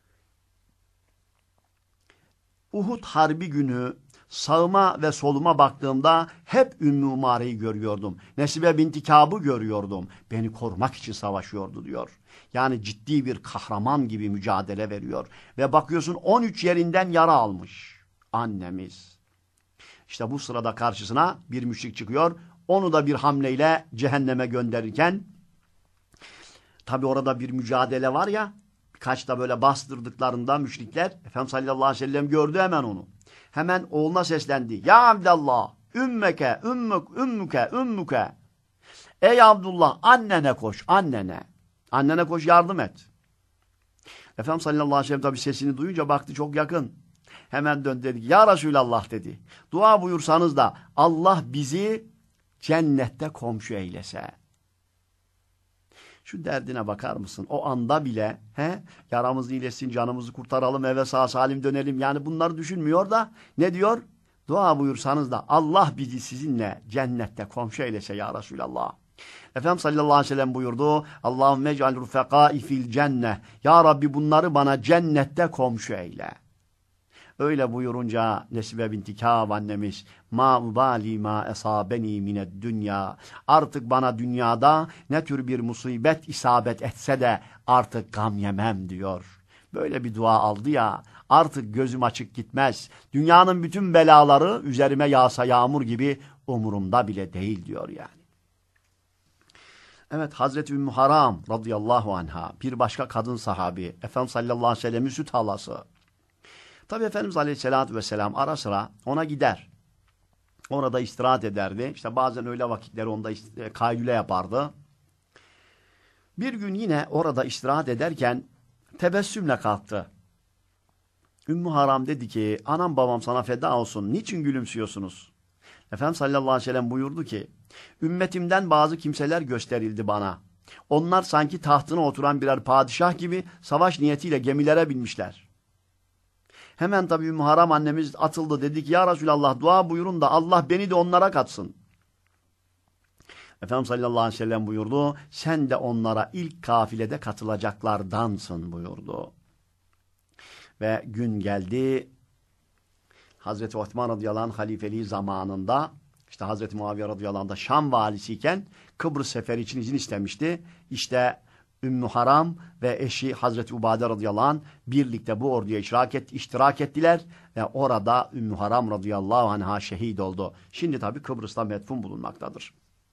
Uhud Harbi günü sağıma ve soluma baktığımda hep Ümmü Umare'yi görüyordum. Nesibe binti Kâb'ı görüyordum. Beni korumak için savaşıyordu diyor. Yani ciddi bir kahraman gibi mücadele veriyor. Ve bakıyorsun on üç yerinden yara almış annemiz. İşte bu sırada karşısına bir müşrik çıkıyor. Onu da bir hamleyle cehenneme gönderirken tabi orada bir mücadele var ya, birkaç da böyle bastırdıklarında müşrikler Efendimiz sallallahu aleyhi ve sellem gördü hemen onu. Hemen oğluna seslendi. Ya Abdullah, ümmeke, ümmük, ümmüke, ümmüke. Ey Abdullah, annene koş, annene. Annene koş, yardım et. Efendimiz sallallahu aleyhi ve sellem tabi sesini duyunca baktı çok yakın. Hemen döndü dedi ki, ya Resulallah dedi. Dua buyursanız da Allah bizi cennette komşu eylese. Şu derdine bakar mısın? O anda bile he, yaramızı iyileşsin, canımızı kurtaralım, eve sağ salim dönelim. Yani bunları düşünmüyor da ne diyor? Dua buyursanız da Allah bizi sizinle cennette komşu eylese ya Resulallah. Efendimiz sallallahu aleyhi ve sellem buyurdu. Allahümme ec'al rufekâi fil cenneh. Ya Rabbi bunları bana cennette komşu eyle. Öyle buyurunca Nesibe binti Kâb annemiz ma ubali ma esabeni mined dünya, artık bana dünyada ne tür bir musibet isabet etse de artık gam yemem diyor. Böyle bir dua aldı ya, artık gözüm açık gitmez. Dünyanın bütün belaları üzerime yağsa yağmur gibi umurumda bile değil diyor yani. Evet, Hazreti Ümmü Haram radıyallahu anha, bir başka kadın sahabi, Efendimiz sallallahu aleyhi ve sellem'in süt halası. Tabi Efendimiz aleyhissalatü vesselam ara sıra ona gider. Orada istirahat ederdi. İşte bazen öğle vakitleri onda kaylule yapardı. Bir gün yine orada istirahat ederken tebessümle kalktı. Ümmü Haram dedi ki, anam babam sana feda olsun, niçin gülümsüyorsunuz? Efendimiz sallallahu aleyhi ve sellem buyurdu ki, ümmetimden bazı kimseler gösterildi bana. Onlar sanki tahtına oturan birer padişah gibi savaş niyetiyle gemilere binmişler. Hemen tabii Ümmü Haram annemiz atıldı, dedi ki, ya Resulallah dua buyurun da Allah beni de onlara katsın. Efendimiz sallallahu aleyhi ve sellem buyurdu, sen de onlara ilk kafilede katılacaklardansın buyurdu. Ve gün geldi, Hazreti Osman radıyallahu anh halifeliği zamanında, işte Hazreti Muaviye radıyallahu anh da Şam valisiyken Kıbrıs seferi için izin istemişti. İşte Ümmü Haram ve eşi Hazreti Ubade radıyallahu anh birlikte bu orduya iştirak, et, iştirak ettiler ve orada Ümmü Haram radıyallahu anh'a şehit oldu. Şimdi tabi Kıbrıs'ta metfun bulunmaktadır.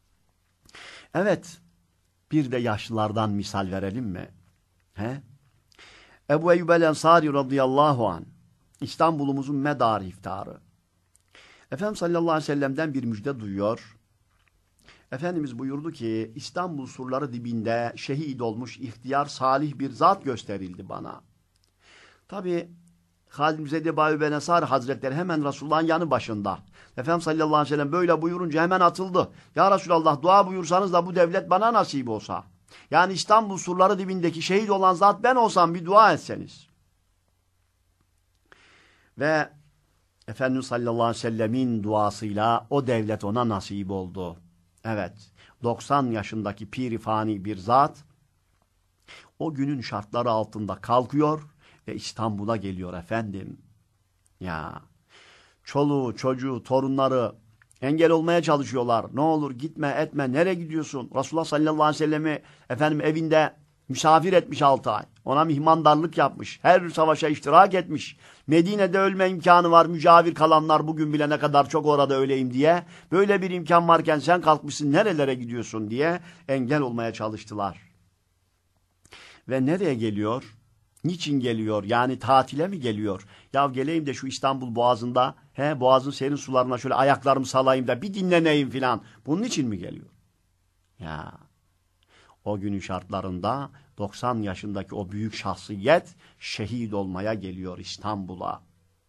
Evet, bir de yaşlılardan misal verelim mi? He? Ebu Eyyub el-Ensari radıyallahu anh, İstanbul'umuzun medarı iftiharı. Efendimiz sallallahu aleyhi ve sellem'den bir müjde duyuyor. Efendimiz buyurdu ki, İstanbul surları dibinde şehit olmuş ihtiyar salih bir zat gösterildi bana. Tabi Halid bin Zeyd Ebu Eyyub el-Ensari Hazretleri hemen Resulullah'ın yanı başında. Efendimiz sallallahu aleyhi ve sellem böyle buyurunca hemen atıldı. Ya Resulallah dua buyursanız da bu devlet bana nasip olsa. Yani İstanbul surları dibindeki şehit olan zat ben olsam bir dua etseniz. Ve Efendimiz sallallahu aleyhi ve sellemin duasıyla o devlet ona nasip oldu. Evet, doksan yaşındaki pirifani bir zat o günün şartları altında kalkıyor ve İstanbul'a geliyor efendim. Ya, çoluğu, çocuğu, torunları engel olmaya çalışıyorlar. Ne olur gitme etme, nereye gidiyorsun? Resulullah sallallahu aleyhi ve sellemi efendim evinde misafir etmiş altı ay. Ona mihmandarlık yapmış. Her savaşa iştirak etmiş. Medine'de ölme imkanı var. Mücavir kalanlar bugün bile ne kadar çok orada öleyim diye. Böyle bir imkan varken sen kalkmışsın nerelere gidiyorsun diye engel olmaya çalıştılar. Ve nereye geliyor? Niçin geliyor? Yani tatile mi geliyor? Ya geleyim de şu İstanbul Boğazı'nda, he Boğaz'ın serin sularına şöyle ayaklarımı salayım da bir dinleneyim filan. Bunun için mi geliyor? Ya o günün şartlarında doksan yaşındaki o büyük şahsiyet şehit olmaya geliyor İstanbul'a.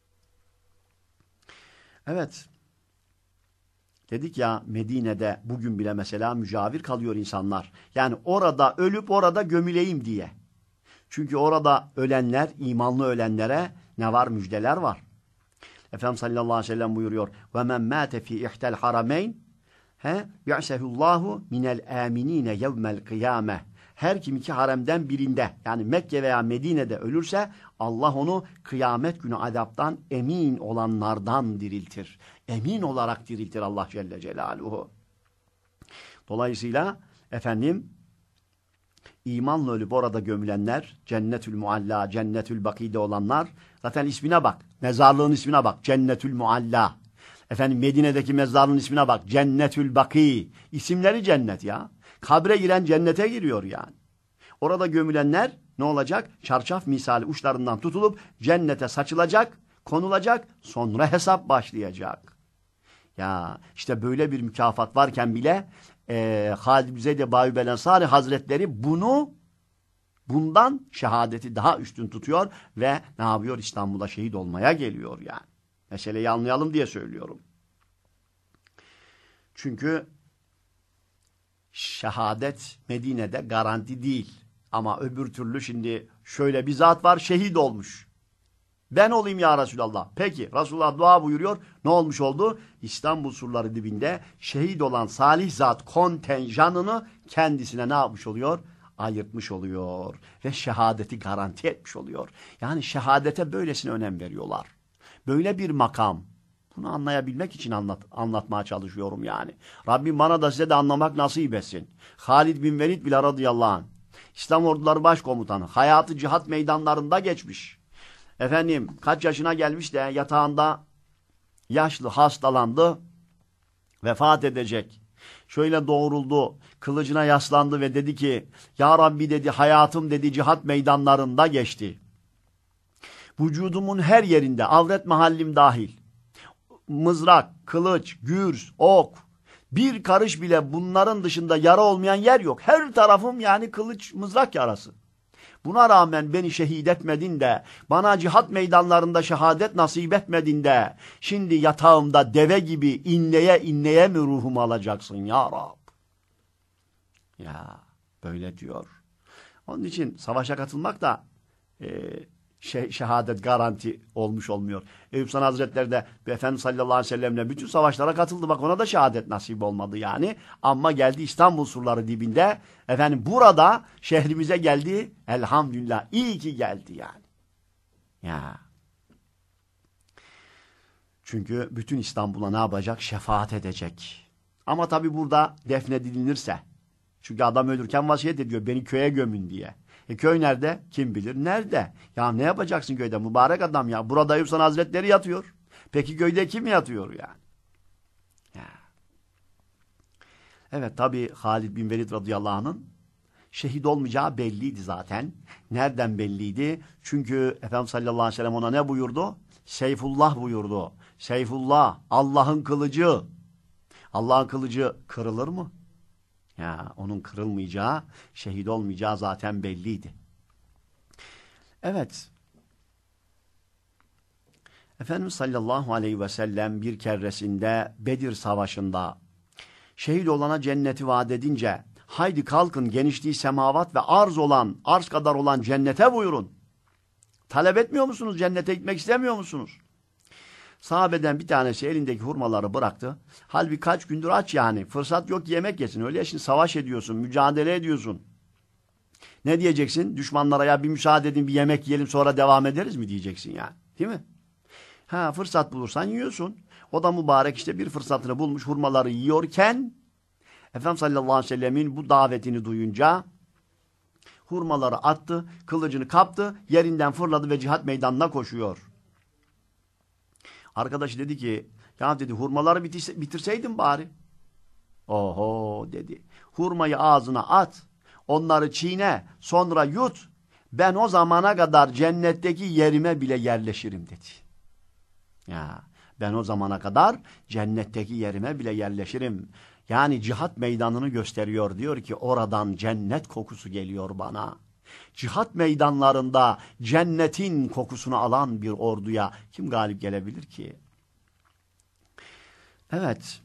Evet. Dedik ya Medine'de bugün bile mesela mücavir kalıyor insanlar. Yani orada ölüp orada gömüleyim diye. Çünkü orada ölenler, imanlı ölenlere ne var? Müjdeler var. Efendimiz sallallahu aleyhi ve sellem buyuruyor. وَمَنْ مَاتَ ف۪ي اِحْتَ الْحَرَمَيْنِ يَعْسَهُ اللّٰهُ مِنَ الْآمِن۪ينَ يَوْمَ الْقِيَامَةِ. Her kim iki haremden birinde yani Mekke veya Medine'de ölürse Allah onu kıyamet günü azaptan emin olanlardan diriltir. Emin olarak diriltir Allah Celle Celaluhu. Dolayısıyla efendim imanla ölüp orada gömülenler, Cennetül Mualla, Cennetül Baki'de olanlar, zaten ismine bak, mezarlığın ismine bak, Cennetül Mualla. Efendim Medine'deki mezarlığın ismine bak, Cennetül Baki. İsimleri cennet ya. Kabre giren cennete giriyor yani. Orada gömülenler ne olacak? Çarşaf misali uçlarından tutulup cennete saçılacak, konulacak, sonra hesap başlayacak. Ya işte böyle bir mükafat varken bile e, Halid bin Zeyd Ebu Eyyub el-Ensari Hazretleri bunu bundan şehadeti daha üstün tutuyor ve ne yapıyor? İstanbul'a şehit olmaya geliyor yani. Meseleyi anlayalım diye söylüyorum. Çünkü şehadet Medine'de garanti değil. Ama öbür türlü şimdi şöyle bir zat var şehit olmuş. Ben olayım ya Resulallah. Peki Resulullah dua buyuruyor. Ne olmuş oldu? İstanbul surları dibinde şehit olan salih zat kontenjanını kendisine ne yapmış oluyor? Ayırtmış oluyor. Ve şehadeti garanti etmiş oluyor. Yani şehadete böylesine önem veriyorlar. Böyle bir makam. Bunu anlayabilmek için anlat, anlatmaya çalışıyorum yani. Rabbim bana da size de anlamak nasip etsin. Halid bin Velid bile radıyallahu anh. İslam orduları başkomutanı. Hayatı cihat meydanlarında geçmiş. Efendim kaç yaşına gelmiş de yatağında yaşlı hastalandı. Vefat edecek. Şöyle doğruldu. Kılıcına yaslandı ve dedi ki Ya Rabbi dedi hayatım dedi cihat meydanlarında geçti. Vücudumun her yerinde avret mahallim dahil. Mızrak, kılıç, gürz, ok. Bir karış bile bunların dışında yara olmayan yer yok. Her tarafım yani kılıç, mızrak yarası. Buna rağmen beni şehit etmedin de, bana cihat meydanlarında şehadet nasip etmedin de, şimdi yatağımda deve gibi inleye inleye mi ruhumu alacaksın ya Rab? Ya böyle diyor. Onun için savaşa katılmak da e, şey, şehadet garanti olmuş olmuyor. Eyüp Sultan Hazretleri de Efendimiz sallallahu aleyhi ve sellemle bütün savaşlara katıldı. Bak ona da şehadet nasip olmadı yani. Ama geldi İstanbul surları dibinde. Efendim burada şehrimize geldi. Elhamdülillah. İyi ki geldi yani. Ya. Çünkü bütün İstanbul'a ne yapacak? Şefaat edecek. Ama tabi burada defnedilirse. Çünkü adam ölürken vasiyet ediyor. Beni köye gömün diye. E köy nerede? Kim bilir? Nerede? Ya ne yapacaksın köyde? Mübarek adam ya. Burada Eyüp Sultan Hazretleri yatıyor. Peki köyde kim yatıyor yani? Ya. Evet tabi Halid bin Velid radıyallahu anh'ın şehit olmayacağı belliydi zaten. Nereden belliydi? Çünkü Efendimiz sallallahu aleyhi ve sellem ona ne buyurdu? Seyfullah buyurdu. Seyfullah, Allah'ın kılıcı. Allah'ın kılıcı kırılır mı? Ya onun kırılmayacağı, şehit olmayacağı zaten belliydi. Evet. Efendimiz sallallahu aleyhi ve sellem bir keresinde Bedir Savaşı'nda şehit olana cenneti vaat edince haydi kalkın genişliği semavat ve arz olan, arz kadar olan cennete buyurun. Talep etmiyor musunuz? Cennete gitmek istemiyor musunuz? Sahabeden bir tanesi elindeki hurmaları bıraktı. Halbuki kaç gündür aç yani. Fırsat yok yemek yesin. Öyle ya şimdi savaş ediyorsun, mücadele ediyorsun. Ne diyeceksin? Düşmanlara ya bir müsaade edin bir yemek yiyelim sonra devam ederiz mi diyeceksin yani. Değil mi? Ha fırsat bulursan yiyorsun. O da mübarek işte bir fırsatını bulmuş hurmaları yiyorken Efendimiz sallallahu aleyhi ve sellemin bu davetini duyunca hurmaları attı, kılıcını kaptı, yerinden fırladı ve cihat meydanına koşuyor. Arkadaş dedi ki, ya dedi hurmaları bitirse, bitirseydin bari. Oho dedi. Hurmayı ağzına at, onları çiğne, sonra yut. Ben o zamana kadar cennetteki yerime bile yerleşirim dedi. Ya ben o zamana kadar cennetteki yerime bile yerleşirim. Yani cihat meydanını gösteriyor. Diyor ki oradan cennet kokusu geliyor bana. Cihat meydanlarında cennetin kokusunu alan bir orduya kim galip gelebilir ki? Evet.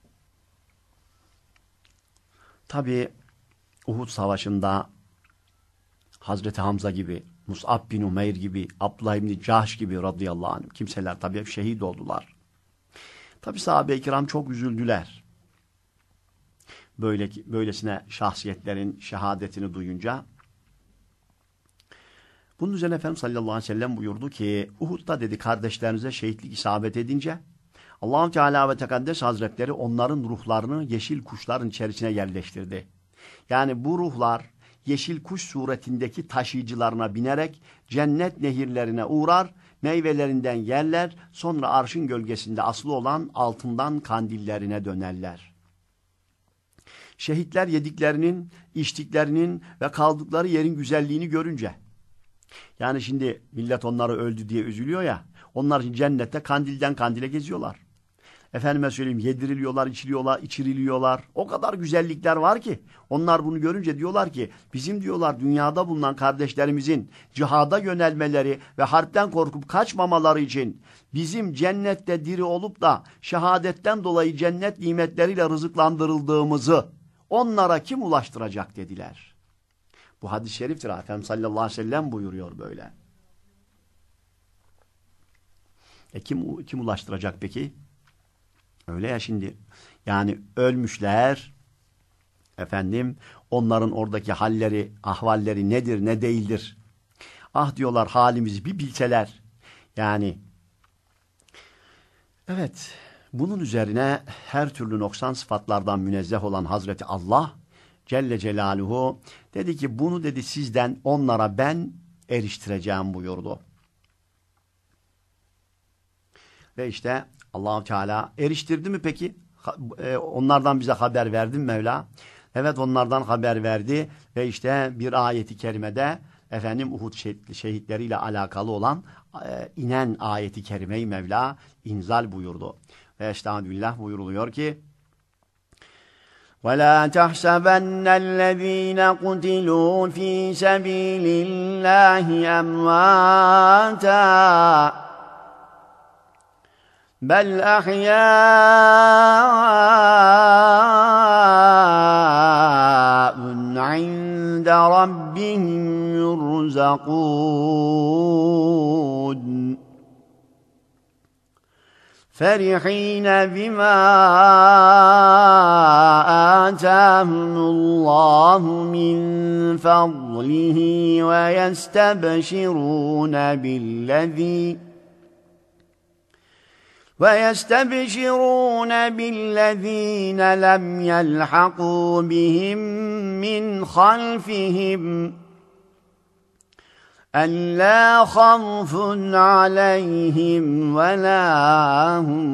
Tabi Uhud Savaşı'nda Hazreti Hamza gibi, Mus'ab bin Umeyr gibi, Abdullah bin Cahş gibi radıyallahu anh kimseler tabi hep şehit oldular. Tabi sahabe-i kiram çok üzüldüler. Böyle, böylesine şahsiyetlerin şehadetini duyunca. Bunun üzerine Efendimiz sallallahu aleyhi ve sellem buyurdu ki Uhud'da dedi kardeşlerinize şehitlik isabet edince Allah-u Teala ve Tekaddes Hazretleri onların ruhlarını yeşil kuşların içerisine yerleştirdi. Yani bu ruhlar yeşil kuş suretindeki taşıyıcılarına binerek cennet nehirlerine uğrar, meyvelerinden yerler, sonra arşın gölgesinde asılı olan altından kandillerine dönerler. Şehitler yediklerinin, içtiklerinin ve kaldıkları yerin güzelliğini görünce, yani şimdi millet onları öldü diye üzülüyor ya, onlar için cennette kandilden kandile geziyorlar. Efendime söyleyeyim yediriliyorlar, içiliyorlar, içiriliyorlar. O kadar güzellikler var ki onlar bunu görünce diyorlar ki bizim diyorlar dünyada bulunan kardeşlerimizin cihada yönelmeleri ve harpten korkup kaçmamaları için bizim cennette diri olup da şehadetten dolayı cennet nimetleriyle rızıklandırıldığımızı onlara kim ulaştıracak dediler. Bu hadis-i şeriftir. Efendimiz sallallahu aleyhi ve sellem buyuruyor böyle. E kim, kim ulaştıracak peki? Öyle ya şimdi. Yani ölmüşler. Efendim onların oradaki halleri, ahvalleri nedir, ne değildir? Ah diyorlar halimizi bir bilseler. Yani Evet, bunun üzerine her türlü noksan sıfatlardan münezzeh olan Hazreti Allah Celle Celaluhu dedi ki bunu dedi sizden onlara ben eriştireceğim buyurdu. Ve işte Allah-u Teala eriştirdi mi peki? Onlardan bize haber verdi mi Mevla? Evet, onlardan haber verdi ve işte bir ayeti kerimede efendim Uhud şehitleriyle alakalı olan e, inen ayeti kerimeyi Mevla inzal buyurdu. Ve estağfirullah buyuruluyor ki وَلَا تَحْسَبَنَّ الَّذ۪ينَ قُتِلُوا ف۪ي سَب۪يلِ اللّٰهِ اَمْوَاتًا بَلْ أَحْيَاءٌ عِنْدَ رَبِّهِمْ يُرْزَقُونَ فَرِحِينَ بِمَا آتَاهُمُ اللّٰهُ مِنْ فَضْلِهِ وَيَسْتَبْشِرُونَ بِالَّذ۪ي وَيَسْتَبْشِرُونَ بِالَّذ۪ينَ لَمْ يَلْحَقُوا بِهِمْ مِنْ خَلْفِهِمْ أَلَّا خَوْفٌ عَلَيْهِمْ وَلَا هُمْ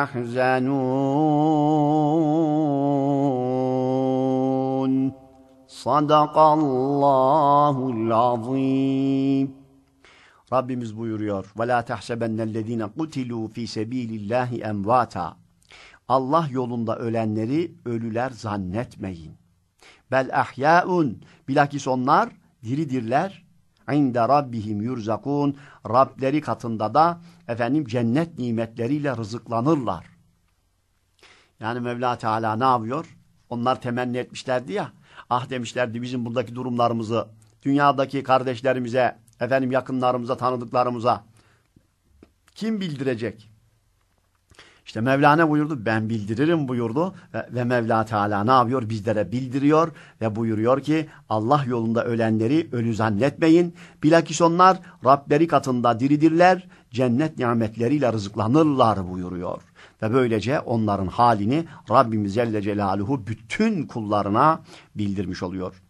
يَحْزَنُونَ صَدَقَ اللّٰهُ الْعَظِيمُ. Rabbimiz buyuruyor وَلَا تَحْسَبَنَّ الَّذ۪ينَ قُتِلُوا ف۪ي سَب۪يلِ اللّٰهِ اَمْوَاتًا Allah yolunda ölenleri ölüler zannetmeyin. Bel ahyâun bilakis onlar diridirler. İnde rabbihim yurzakun Rableri katında da efendim cennet nimetleriyle rızıklanırlar. Yani Mevla Teala ne yapıyor? Onlar temenni etmişlerdi ya. Ah demişlerdi bizim buradaki durumlarımızı dünyadaki kardeşlerimize, efendim yakınlarımıza, tanıdıklarımıza kim bildirecek? İşte Mevla ne buyurdu? Ben bildiririm buyurdu. Ve, ve Mevla Teala ne yapıyor? Bizlere bildiriyor ve buyuruyor ki Allah yolunda ölenleri ölü zannetmeyin. Bilakis onlar Rableri katında diridirler. Cennet nimetleriyle rızıklanırlar buyuruyor. Ve böylece onların halini Rabbimiz Celle Celaluhu bütün kullarına bildirmiş oluyor.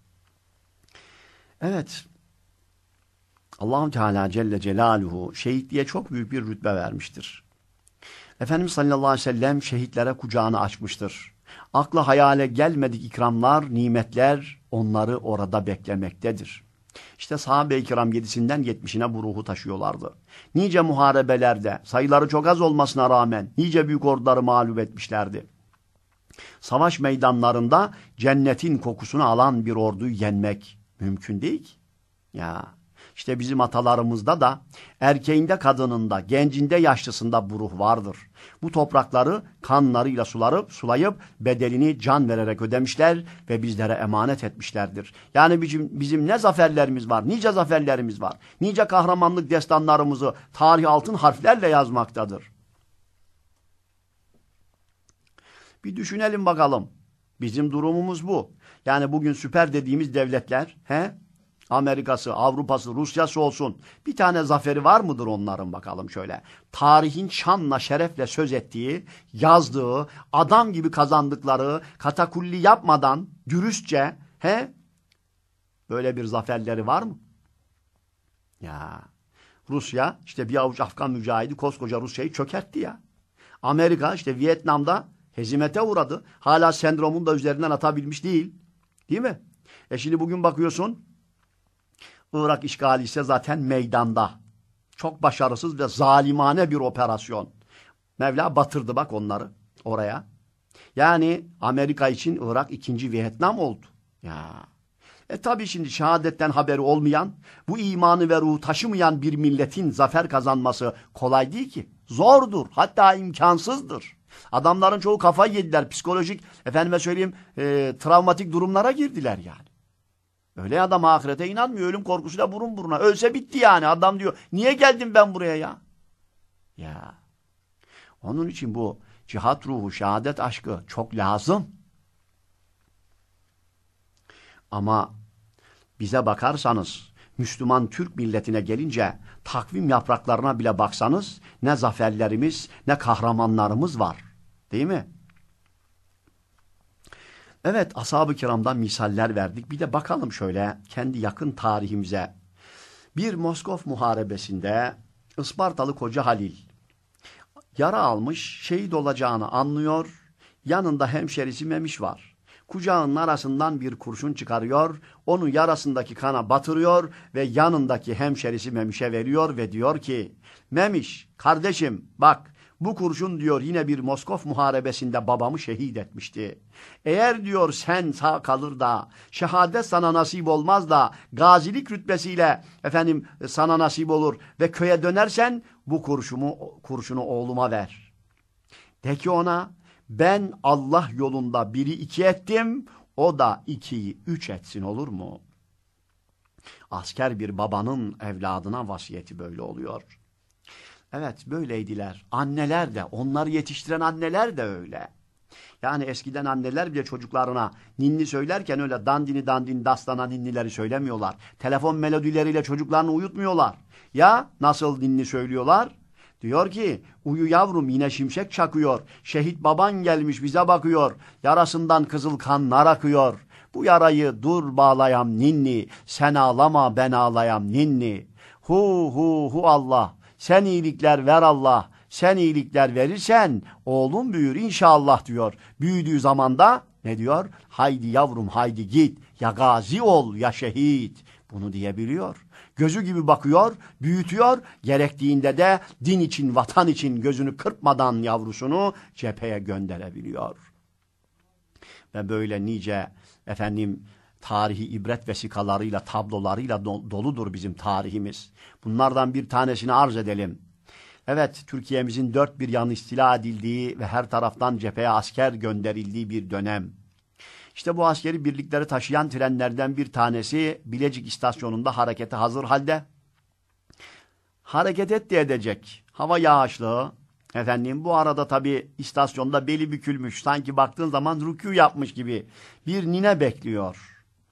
Evet. Allah-u Teala Celle Celaluhu şehitliğe çok büyük bir rütbe vermiştir. Efendimiz sallallahu aleyhi ve sellem şehitlere kucağını açmıştır. Akla hayale gelmedik ikramlar, nimetler onları orada beklemektedir. İşte sahabe-i kiram yedisinden yetmişine bu ruhu taşıyorlardı. Nice muharebelerde sayıları çok az olmasına rağmen nice büyük orduları mağlup etmişlerdi. Savaş meydanlarında cennetin kokusunu alan bir orduyu yenmek mümkün değil ki. Ya işte bizim atalarımızda da erkeğinde, kadınında, gencinde, yaşlısında bu ruh vardır. Bu toprakları kanlarıyla sularıp, sulayıp bedelini can vererek ödemişler ve bizlere emanet etmişlerdir. Yani bizim, bizim ne zaferlerimiz var, nice zaferlerimiz var. Nice kahramanlık destanlarımızı tarih altın harflerle yazmaktadır. Bir düşünelim bakalım. Bizim durumumuz bu. Yani bugün süper dediğimiz devletler, he? Amerika'sı, Avrupa'sı, Rusya'sı olsun. Bir tane zaferi var mıdır onların bakalım şöyle. Tarihin şanla, şerefle söz ettiği, yazdığı, adam gibi kazandıkları, katakulli yapmadan, dürüstçe, he? Böyle bir zaferleri var mı? Ya, Rusya, işte bir avuç Afgan mücahidi koskoca Rusya'yı çökertti ya. Amerika, işte Vietnam'da hezimete uğradı. Hala sendromun da üzerinden atabilmiş değil. Değil mi? E şimdi bugün bakıyorsun, Irak işgali ise zaten meydanda. Çok başarısız ve zalimane bir operasyon. Mevla batırdı bak onları oraya. Yani Amerika için Irak ikinci Vietnam oldu. Ya. E tabi şimdi şehadetten haberi olmayan, bu imanı ve ruhu taşımayan bir milletin zafer kazanması kolay değil ki. Zordur, hatta imkansızdır. Adamların çoğu kafayı yediler, psikolojik, efendime söyleyeyim, e, travmatik durumlara girdiler yani. Öyle adam ahirete inanmıyor. Ölüm korkusuyla burun buruna. Ölse bitti yani. Adam diyor niye geldim ben buraya ya? Ya. Onun için bu cihat ruhu, şehadet aşkı çok lazım. Ama bize bakarsanız Müslüman Türk milletine gelince takvim yapraklarına bile baksanız ne zaferlerimiz ne kahramanlarımız var. Değil mi? Evet, ashab-ı kiramdan misaller verdik. Bir de bakalım şöyle kendi yakın tarihimize. Bir Moskov muharebesinde Ispartalı Koca Halil yara almış, şehit olacağını anlıyor. Yanında hemşerisi Memiş var. Kucağının arasından bir kurşun çıkarıyor, onu yarasındaki kana batırıyor ve yanındaki hemşerisi Memiş'e veriyor ve diyor ki, Memiş, kardeşim bak, bu kurşun diyor yine bir Moskov muharebesinde babamı şehit etmişti. Eğer diyor sen sağ kalır da şehadet sana nasip olmaz da gazilik rütbesiyle efendim sana nasip olur ve köye dönersen bu kurşunu, kurşunu oğluma ver. De ki ona, ben Allah yolunda biri iki ettim, o da ikiyi üç etsin, olur mu? Asker bir babanın evladına vasiyeti böyle oluyor. Evet, böyleydiler. Anneler de, onları yetiştiren anneler de öyle. Yani eskiden anneler bile çocuklarına ninni söylerken öyle dandini dandini dastana ninnileri söylemiyorlar. Telefon melodileriyle çocuklarını uyutmuyorlar. Ya nasıl ninni söylüyorlar? Diyor ki, uyu yavrum yine şimşek çakıyor. Şehit baban gelmiş bize bakıyor. Yarasından kızıl kanlar akıyor. Bu yarayı dur bağlayam ninni. Sen ağlama ben ağlayam ninni. Hu hu hu Allah. Sen iyilikler ver Allah. Sen iyilikler verirsen oğlum büyür inşallah diyor. Büyüdüğü zamanda ne diyor? Haydi yavrum haydi git. Ya gazi ol ya şehit. Bunu diyebiliyor. Gözü gibi bakıyor, büyütüyor. Gerektiğinde de din için, vatan için gözünü kırpmadan yavrusunu cepheye gönderebiliyor. Ve böyle nice efendim tarihi ibret vesikalarıyla, tablolarıyla doludur bizim tarihimiz. Bunlardan bir tanesini arz edelim. Evet, Türkiye'mizin dört bir yanı istila edildiği ve her taraftan cepheye asker gönderildiği bir dönem. İşte bu askeri birlikleri taşıyan trenlerden bir tanesi Bilecik istasyonunda harekete hazır halde. Hareket etti edecek. Hava yağışlı. Efendim bu arada tabii istasyonda beli bükülmüş. Sanki baktığın zaman rükû yapmış gibi bir nine bekliyor.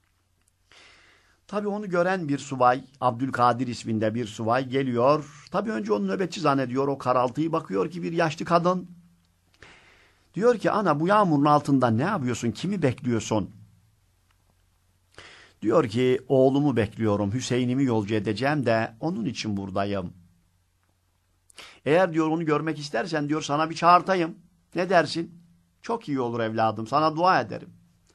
Tabii onu gören bir subay, Abdülkadir isminde bir subay geliyor. Tabii önce onu nöbetçi zannediyor. O karaltıyı bakıyor ki bir yaşlı kadın. Diyor ki ana bu yağmurun altında ne yapıyorsun? Kimi bekliyorsun? Diyor ki oğlumu bekliyorum. Hüseyin'imi yolcu edeceğim de onun için buradayım. Eğer diyor onu görmek istersen diyor sana bir çağırtayım. Ne dersin? Çok iyi olur evladım. Sana dua ederim.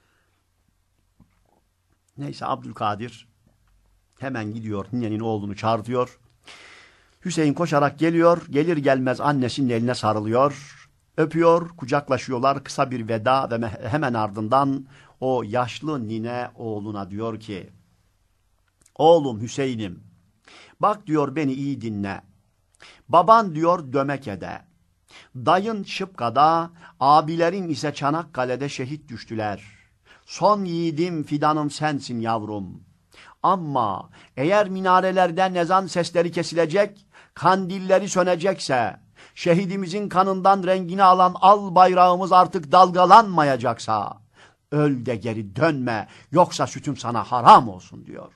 Neyse Abdülkadir hemen gidiyor. Ninenin oğlunu çağırtıyor. Hüseyin koşarak geliyor. Gelir gelmez annesinin eline sarılıyor. Öpüyor, kucaklaşıyorlar. Kısa bir veda ve hemen ardından o yaşlı nine oğluna diyor ki, oğlum Hüseyin'im, bak diyor beni iyi dinle. Baban diyor Dömeke'de, dayın Şıpka'da, abilerin ise Çanakkale'de şehit düştüler. Son yiğidim fidanım sensin yavrum. Ama eğer minarelerden ezan sesleri kesilecek, kandilleri sönecekse, şehidimizin kanından rengini alan al bayrağımız artık dalgalanmayacaksa, öl de geri dönme, yoksa sütüm sana haram olsun diyor.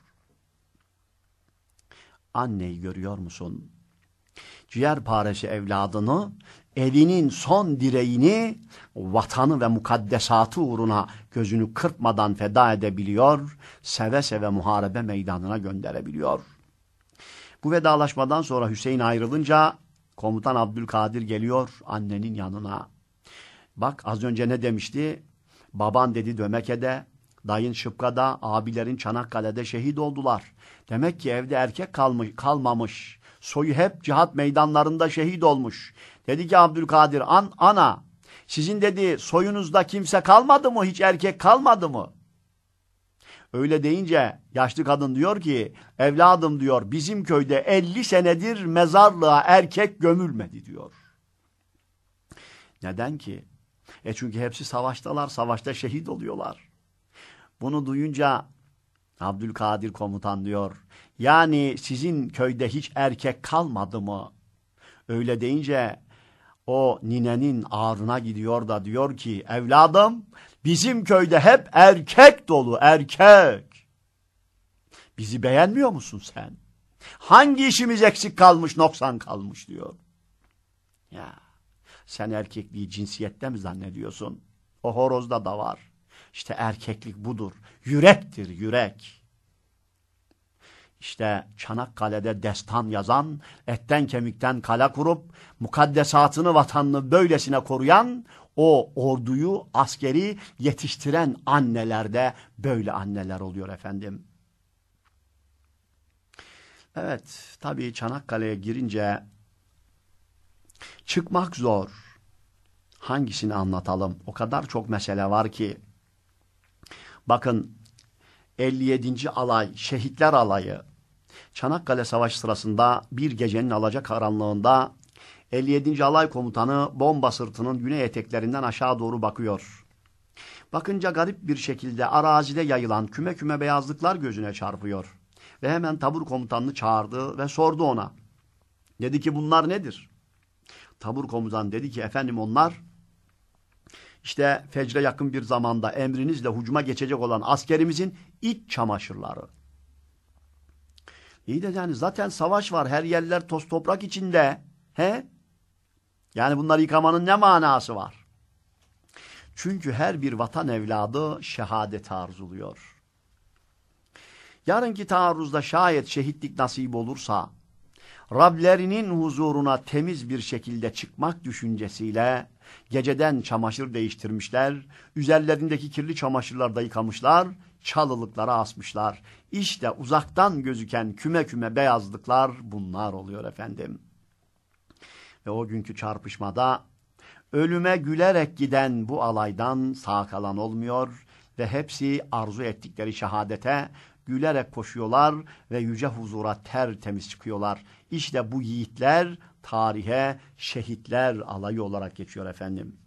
Anneyi görüyor musun? Ciğerparesi evladını, evinin son direğini, vatanı ve mukaddesatı uğruna gözünü kırpmadan feda edebiliyor, seve seve muharebe meydanına gönderebiliyor. Bu vedalaşmadan sonra Hüseyin ayrılınca, komutan Abdülkadir geliyor annenin yanına. Bak az önce ne demişti? Baban dedi Dömeke'de, dayın Şıpka'da, abilerin Çanakkale'de şehit oldular. Demek ki evde erkek kalmış, kalmamış. Soyu hep cihat meydanlarında şehit olmuş. Dedi ki Abdülkadir, an, ana sizin dedi soyunuzda kimse kalmadı mı? Hiç erkek kalmadı mı? Öyle deyince yaşlı kadın diyor ki, evladım diyor bizim köyde elli senedir mezarlığa erkek gömülmedi diyor. Neden ki? E çünkü hepsi savaştalar, savaşta şehit oluyorlar. Bunu duyunca Abdülkadir komutan diyor, yani sizin köyde hiç erkek kalmadı mı? Öyle deyince o ninenin ağrına gidiyor da diyor ki, evladım bizim köyde hep erkek dolu, erkek. Bizi beğenmiyor musun sen? Hangi işimiz eksik kalmış, noksan kalmış diyor. Ya sen erkekliği cinsiyette mi zannediyorsun? O horozda da var. İşte erkeklik budur. Yürektir, yürek. İşte Çanakkale'de destan yazan, etten kemikten kale kurup, mukaddesatını, vatanını böylesine koruyan, o orduyu, askeri yetiştiren annelerde böyle anneler oluyor efendim. Evet, tabii Çanakkale'ye girince çıkmak zor. Hangisini anlatalım? O kadar çok mesele var ki. Bakın, elli yedinci alay, şehitler alayı. Çanakkale Savaşı sırasında bir gecenin alacakaranlığında elli yedinci alay komutanı bomba sırtının güney eteklerinden aşağı doğru bakıyor. Bakınca garip bir şekilde arazide yayılan küme küme beyazlıklar gözüne çarpıyor. Ve hemen tabur komutanını çağırdı ve sordu ona. Dedi ki bunlar nedir? Tabur komutan dedi ki efendim onlar işte fecre yakın bir zamanda emrinizle hücuma geçecek olan askerimizin iç çamaşırları. İyi de yani zaten savaş var. Her yerler toz toprak içinde. He? Yani bunları yıkamanın ne manası var? Çünkü her bir vatan evladı şehadet arzuluyor. Yarınki taarruzda şayet şehitlik nasip olursa, Rablerinin huzuruna temiz bir şekilde çıkmak düşüncesiyle geceden çamaşır değiştirmişler, üzerlerindeki kirli çamaşırları da yıkamışlar, çalılıklara asmışlar. İşte uzaktan gözüken küme küme beyazlıklar bunlar oluyor efendim. Ve o günkü çarpışmada ölüme gülerek giden bu alaydan sağ kalan olmuyor ve hepsi arzu ettikleri şehadete gülerek koşuyorlar ve yüce huzura tertemiz çıkıyorlar. İşte bu yiğitler tarihe şehitler alayı olarak geçiyor efendim.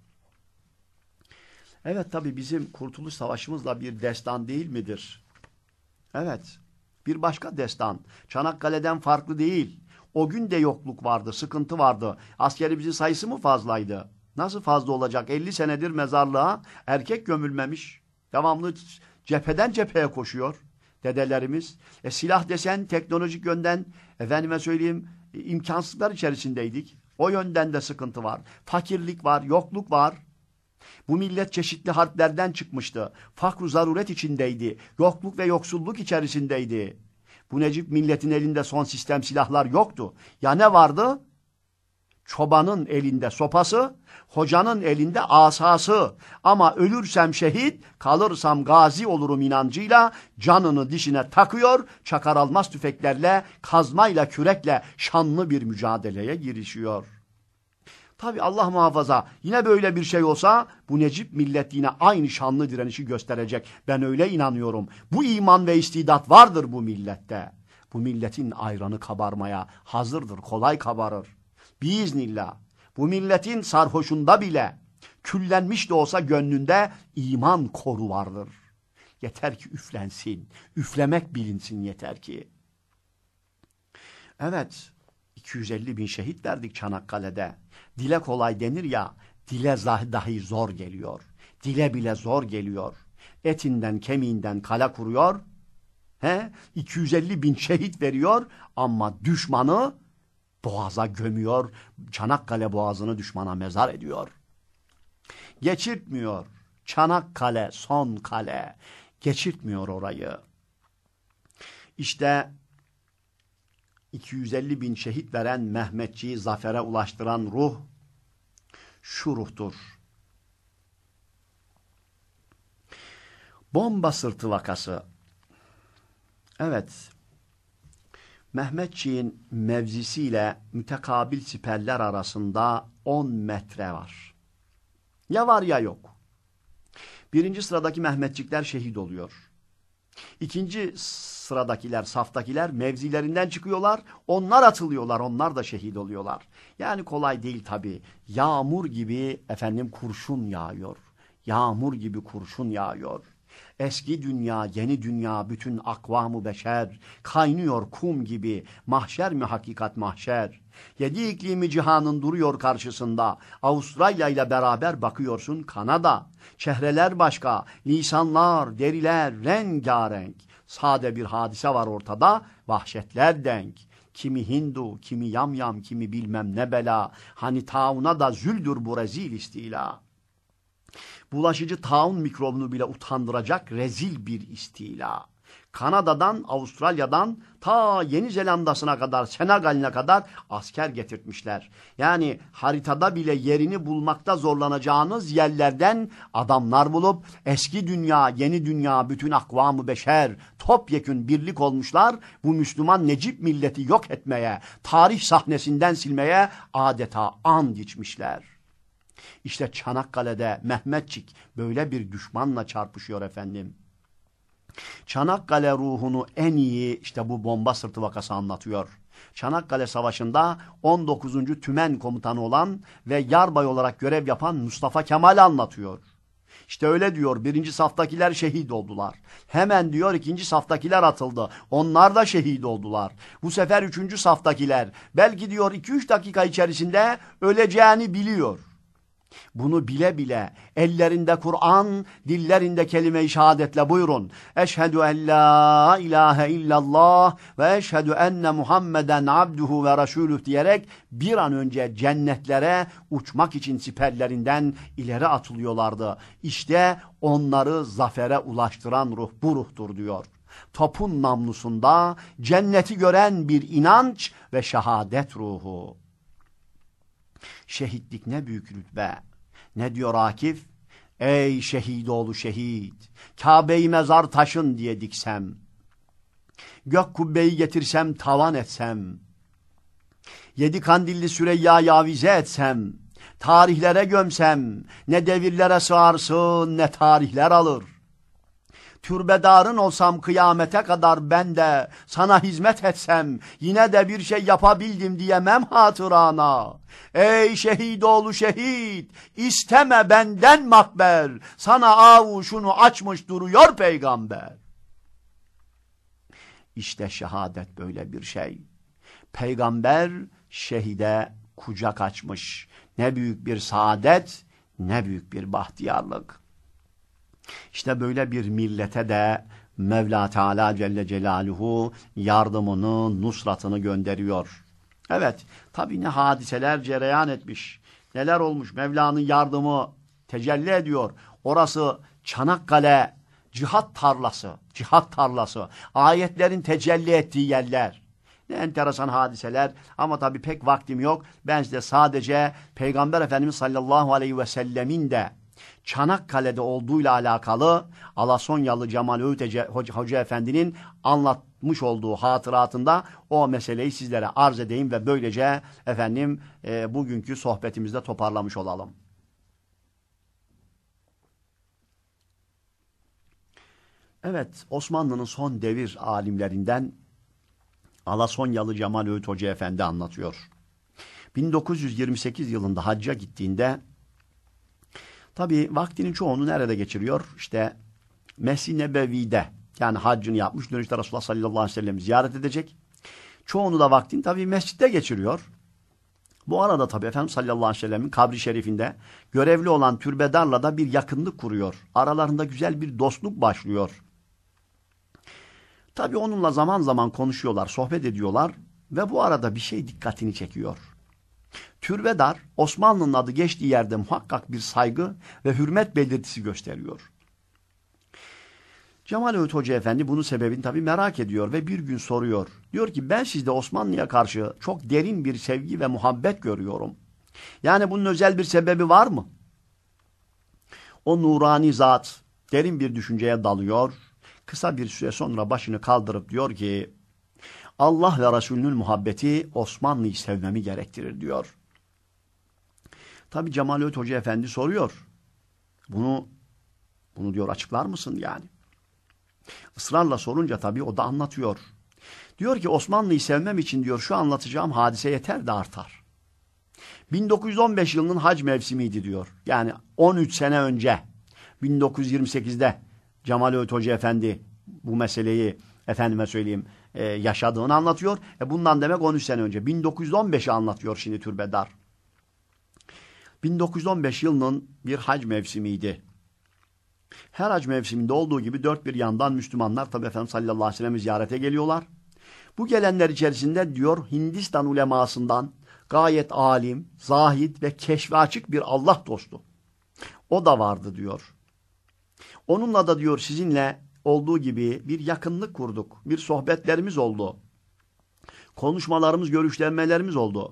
Evet tabii bizim Kurtuluş Savaşımızla bir destan değil midir? Evet, bir başka destan. Çanakkale'den farklı değil. O gün de yokluk vardı, sıkıntı vardı. Askerimizin sayısı mı fazlaydı? Nasıl fazla olacak? elli senedir mezarlığa erkek gömülmemiş. Devamlı cepheden cepheye koşuyor dedelerimiz. E, silah desen teknolojik yönden efendime söyleyeyim imkansızlıklar içerisindeydik. O yönden de sıkıntı var. Fakirlik var, yokluk var. Bu millet çeşitli harplerden çıkmıştı. Fakr-ı zaruret içindeydi. Yokluk ve yoksulluk içerisindeydi. Bu Necip milletin elinde son sistem silahlar yoktu. Ya ne vardı? Çobanın elinde sopası, hocanın elinde asası. Ama ölürsem şehit, kalırsam gazi olurum inancıyla canını dişine takıyor, çakar almaz tüfeklerle, kazmayla, kürekle şanlı bir mücadeleye girişiyor. Tabi Allah muhafaza yine böyle bir şey olsa bu Necip millet yine aynı şanlı direnişi gösterecek. Ben öyle inanıyorum. Bu iman ve istidat vardır bu millette. Bu milletin ayranı kabarmaya hazırdır, kolay kabarır. Biiznillah bu milletin sarhoşunda bile küllenmiş de olsa gönlünde iman koru vardır. Yeter ki üflensin, üflemek bilinsin yeter ki. Evet, iki yüz elli bin şehit verdik Çanakkale'de. Dile kolay denir ya, dile dahi zor geliyor. Dile bile zor geliyor. Etinden, kemiğinden kale kuruyor. He? iki yüz elli bin şehit veriyor ama düşmanı boğaza gömüyor. Çanakkale boğazını düşmana mezar ediyor. Geçirtmiyor. Çanakkale son kale. Geçirtmiyor orayı. İşte iki yüz elli bin şehit veren Mehmetçiği zafere ulaştıran ruh şu ruhtur. Bomba sırtı vakası. Evet. Mehmetçiğin mevzisiyle mütekabil siperler arasında on metre var. Ya var ya yok. Birinci sıradaki Mehmetçikler şehit oluyor. İkinci sıradakiler, saftakiler mevzilerinden çıkıyorlar. Onlar atılıyorlar, onlar da şehit oluyorlar. Yani kolay değil tabii. Yağmur gibi efendim kurşun yağıyor. Yağmur gibi kurşun yağıyor. Eski dünya, yeni dünya, bütün akvam-ı beşer, kaynıyor kum gibi, mahşer mi hakikat mahşer. Yedi iklimi cihanın duruyor karşısında, Avustralya ile beraber bakıyorsun Kanada. Çehreler başka, lisanlar, deriler, rengarenk. Sade bir hadise var ortada. Vahşetler denk. Kimi Hindu, kimi yamyam, kimi bilmem ne bela. Hani tauna da züldür bu rezil istila. Bulaşıcı taun mikrobunu bile utandıracak rezil bir istila. Kanada'dan, Avustralya'dan ta Yeni Zelanda'sına kadar, Senegal'ine kadar asker getirtmişler. Yani haritada bile yerini bulmakta zorlanacağınız yerlerden adamlar bulup eski dünya, yeni dünya, bütün akvamı beşer topyekün birlik olmuşlar. Bu Müslüman Necip milleti yok etmeye, tarih sahnesinden silmeye adeta and içmişler. İşte Çanakkale'de Mehmetçik böyle bir düşmanla çarpışıyor efendim. Çanakkale ruhunu en iyi işte bu bomba sırtı vakası anlatıyor. Çanakkale Savaşı'nda on dokuzuncu Tümen komutanı olan ve yarbay olarak görev yapan Mustafa Kemal anlatıyor. İşte öyle diyor, birinci saftakiler şehit oldular. Hemen diyor ikinci saftakiler atıldı. Onlar da şehit oldular. Bu sefer üçüncü saftakiler belki diyor iki üç dakika içerisinde öleceğini biliyor. Bunu bile bile ellerinde Kur'an, dillerinde kelime-i şehadetle buyurun. Eşhedü en la ilahe illallah ve eşhedü enne Muhammeden abduhu ve resulüh diyerek bir an önce cennetlere uçmak için siperlerinden ileri atılıyorlardı. İşte onları zafere ulaştıran ruh bu ruhtur diyor. Topun namlusunda cenneti gören bir inanç ve şehadet ruhu. Şehitlik ne büyük rütbe. Ne diyor Akif? Ey şehidoğlu şehit, Kabe'yi mezar taşın diye diksem, gök kubbeyi getirsem tavan etsem, yedi kandilli Süreyya'yı avize etsem, tarihlere gömsem, ne devirlere sığarsın ne tarihler alır. Türbedarın olsam kıyamete kadar ben de sana hizmet etsem yine de bir şey yapabildim diyemem hatırana. Ey şehidoğlu şehit, isteme benden makber, sana avuşunu açmış duruyor peygamber. İşte şehadet böyle bir şey. Peygamber şehide kucak açmış. Ne büyük bir saadet, ne büyük bir bahtiyarlık. İşte böyle bir millete de Mevla Teala Celle Celaluhu yardımını, nusratını gönderiyor. Evet, tabii ne hadiseler cereyan etmiş, neler olmuş, Mevla'nın yardımı tecelli ediyor. Orası Çanakkale cihat tarlası, cihat tarlası, ayetlerin tecelli ettiği yerler. Ne enteresan hadiseler ama tabii pek vaktim yok. Ben size sadece Peygamber Efendimiz sallallahu aleyhi ve sellemin de Çanakkale'de olduğuyla alakalı Alasonyalı Cemal Öğüt Hoca, Hoca Efendi'nin anlatmış olduğu hatıratında o meseleyi sizlere arz edeyim ve böylece efendim e, bugünkü sohbetimizde toparlamış olalım. Evet, Osmanlı'nın son devir alimlerinden Alasonyalı Cemal Öğüt Hoca Efendi anlatıyor. bin dokuz yüz yirmi sekiz yılında hacca gittiğinde tabii vaktinin çoğunu nerede geçiriyor? İşte Mescid-i Nebevi'de, yani haccını yapmış, dönüşte Resulullah sallallahu aleyhi ve sellem ziyaret edecek. Çoğunu da vaktini tabii mescitte geçiriyor. Bu arada tabii Efendimiz sallallahu aleyhi ve sellemin kabri şerifinde görevli olan türbedarla da bir yakınlık kuruyor. Aralarında güzel bir dostluk başlıyor. Tabii onunla zaman zaman konuşuyorlar, sohbet ediyorlar ve bu arada bir şey dikkatini çekiyor. Türbedar, Osmanlı'nın adı geçtiği yerde muhakkak bir saygı ve hürmet belirtisi gösteriyor. Cemal Öğüt Hoca Efendi bunun sebebini tabii merak ediyor ve bir gün soruyor. Diyor ki ben sizde Osmanlı'ya karşı çok derin bir sevgi ve muhabbet görüyorum. Yani bunun özel bir sebebi var mı? O nurani zat derin bir düşünceye dalıyor. Kısa bir süre sonra başını kaldırıp diyor ki Allah ve Resulünün muhabbeti Osmanlı'yı sevmemi gerektirir diyor. Tabii Cemal Öğüt Hoca Efendi soruyor. Bunu, bunu diyor açıklar mısın yani? Israrla sorunca tabii o da anlatıyor. Diyor ki Osmanlı'yı sevmem için diyor şu anlatacağım hadise yeter de artar. bin dokuz yüz on beş yılının hac mevsimiydi diyor. Yani on üç sene önce bin dokuz yüz yirmi sekizde Cemal Öğüt Hoca Efendi bu meseleyi efendime söyleyeyim e, yaşadığını anlatıyor. E bundan demek on üç sene önce. bin dokuz yüz on beşi anlatıyor şimdi türbedar. bin dokuz yüz on beş yılının bir hac mevsimiydi. Her hac mevsiminde olduğu gibi dört bir yandan Müslümanlar tabi Efendimiz sallallahu aleyhi ve sellem'i ziyarete geliyorlar. Bu gelenler içerisinde diyor Hindistan ulemasından gayet alim, zahid ve keşfe açık bir Allah dostu. O da vardı diyor. Onunla da diyor sizinle olduğu gibi bir yakınlık kurduk. Bir sohbetlerimiz oldu. Konuşmalarımız, görüşlenmelerimiz oldu.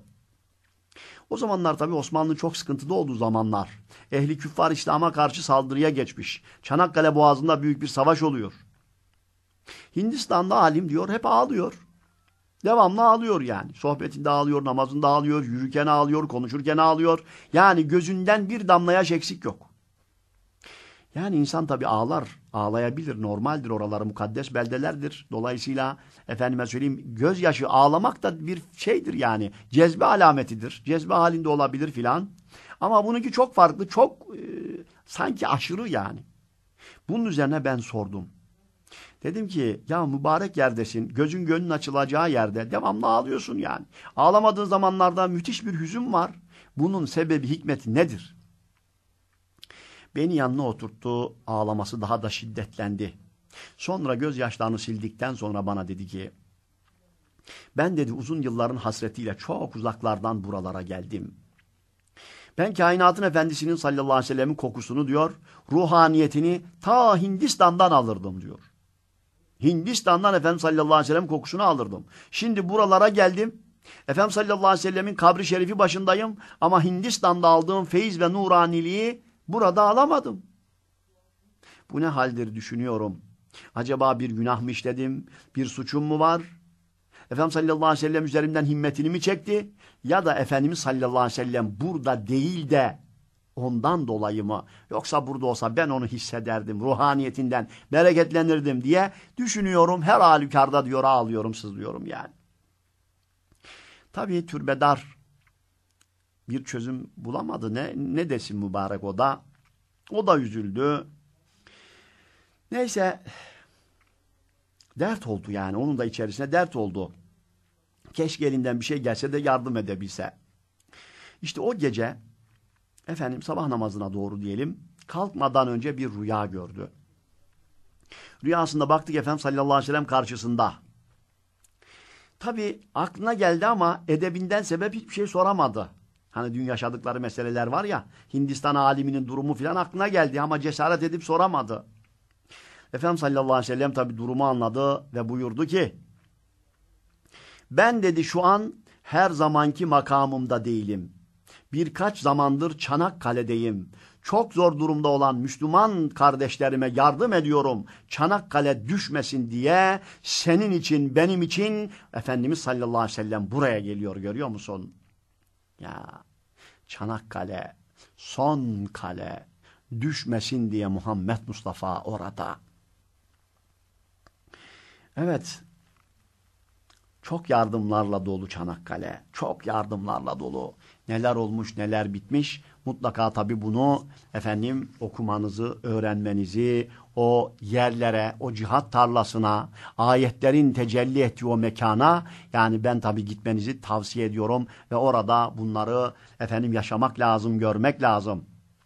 O zamanlar tabii Osmanlı çok sıkıntıda olduğu zamanlar. Ehli küffar İslam'a karşı saldırıya geçmiş. Çanakkale Boğazı'nda büyük bir savaş oluyor. Hindistan'da alim diyor hep ağlıyor. Devamlı ağlıyor yani. Sohbetinde ağlıyor, namazında ağlıyor, yürürken ağlıyor, konuşurken ağlıyor. Yani gözünden bir damla yaş eksik yok. Yani insan tabii ağlar, ağlayabilir, normaldir, oraları mukaddes beldelerdir. Dolayısıyla efendime söyleyeyim gözyaşı ağlamak da bir şeydir yani. Cezbe alametidir. Cezbe halinde olabilir filan. Ama bununki çok farklı, çok e, sanki aşırı yani. Bunun üzerine ben sordum. Dedim ki ya mübarek yerdesin, gözün gönlün açılacağı yerde devamlı ağlıyorsun yani. Ağlamadığın zamanlarda müthiş bir hüzün var. Bunun sebebi, hikmeti nedir? Beni yanına oturttu, ağlaması daha da şiddetlendi. Sonra gözyaşlarını sildikten sonra bana dedi ki, ben dedi uzun yılların hasretiyle çok uzaklardan buralara geldim. Ben kainatın efendisinin sallallahu aleyhi ve sellemin kokusunu diyor, ruhaniyetini ta Hindistan'dan alırdım diyor. Hindistan'dan Efendimiz sallallahu aleyhi ve sellem kokusunu alırdım. Şimdi buralara geldim. Efendimiz sallallahu aleyhi ve sellemin kabri şerifi başındayım. Ama Hindistan'da aldığım feyiz ve nuraniliği burada alamadım. Bu ne haldir düşünüyorum. Acaba bir günah mı işledim? Bir suçum mu var? Efendimiz sallallahu aleyhi ve sellem üzerimden himmetini mi çekti? Ya da Efendimiz sallallahu aleyhi ve sellem burada değil de ondan dolayı mı? Yoksa burada olsa ben onu hissederdim. Ruhaniyetinden bereketlenirdim diye düşünüyorum. Her halükarda diyor ağlıyorum, sızlıyorum yani. Tabii türbedar bir çözüm bulamadı. Ne, ne desin mübarek o da? O da üzüldü. Neyse dert oldu yani. Onun da içerisine dert oldu. Keşke elinden bir şey gelse de yardım edebilse. İşte o gece efendim sabah namazına doğru diyelim kalkmadan önce bir rüya gördü. Rüyasında baktık Efendimiz sallallahu aleyhi ve sellem karşısında. Tabi aklına geldi ama edebinden sebep hiçbir şey soramadı. Hani dün yaşadıkları meseleler var ya, Hindistan aliminin durumu filan aklına geldi ama cesaret edip soramadı. Efendimiz sallallahu aleyhi ve sellem tabi durumu anladı ve buyurdu ki, ben dedi şu an her zamanki makamımda değilim. Birkaç zamandır Çanakkale'deyim. Çok zor durumda olan Müslüman kardeşlerime yardım ediyorum. Çanakkale düşmesin diye senin için, benim için Efendimiz sallallahu aleyhi ve sellem buraya geliyor, görüyor musun? Ya Çanakkale, son kale düşmesin diye Muhammed Mustafa orada. Evet. Çok yardımlarla dolu Çanakkale. Çok yardımlarla dolu. Neler olmuş, neler bitmiş. Mutlaka tabii bunu efendim okumanızı, öğrenmenizi, o yerlere, o cihat tarlasına, ayetlerin tecelli ettiği o mekana, yani ben tabii gitmenizi tavsiye ediyorum ve orada bunları efendim yaşamak lazım, görmek lazım.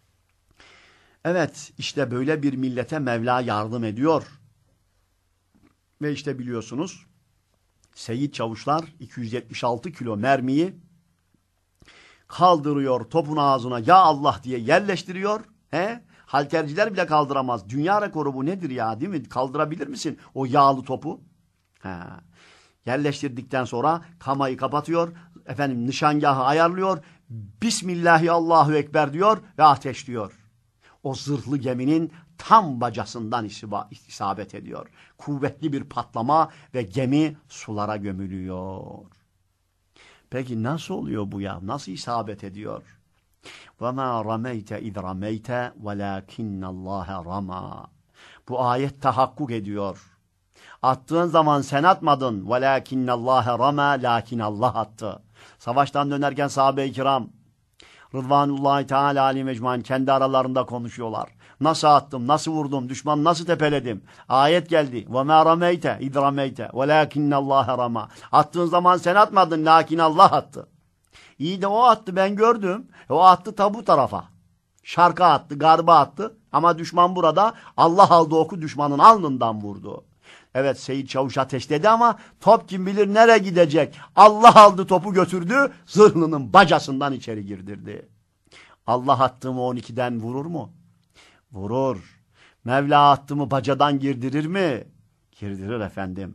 Evet, işte böyle bir millete Mevla yardım ediyor. Ve işte biliyorsunuz, Seyit Çavuşlar iki yüz yetmiş altı kilo mermiyi kaldırıyor topun ağzına, ya Allah diye yerleştiriyor. He? Halterciler bile kaldıramaz. Dünya rekoru bu nedir ya, değil mi? Kaldırabilir misin o yağlı topu? He. Yerleştirdikten sonra kamayı kapatıyor. Efendim nişangahı ayarlıyor. Bismillahi Allahu Ekber diyor ve ateşliyor. O zırhlı geminin tam bacasından isabet ediyor. Kuvvetli bir patlama ve gemi sulara gömülüyor. Peki nasıl oluyor bu ya? Nasıl isabet ediyor? وَمَا رَمَيْتَ اِذْ رَمَيْتَ وَلَاكِنَّ اللّٰهَ رَمَى. Bu ayet tahakkuk ediyor. Attığın zaman sen atmadın. وَلَاكِنَّ اللّٰهَ رَمَى. Lakin Allah attı. Savaştan dönerken sahabe-i kiram Rıdvanullahi Teala aleyhi mecmuan kendi aralarında konuşuyorlar. Nasıl attım, nasıl vurdum, düşman nasıl tepeledim? Ayet geldi. وَمَا رَمَيْتَ اِذْ رَمَيْتَ وَلَاكِنَّ اللّٰهَ رَمَى. Attığın zaman sen atmadın, lakin Allah attı. İyi de o attı, ben gördüm. O attı ta bu tarafa. Şarka attı, garba attı ama düşman burada Allah aldı oku düşmanın alnından vurdu. Evet Seyit Çavuş ateşledi ama top kim bilir nereye gidecek. Allah aldı topu götürdü, zırhlının bacasından içeri girdirdi. Allah attı mı on ikiden vurur mu? Vurur. Mevla attı mı bacadan girdirir mi? Girdirir efendim.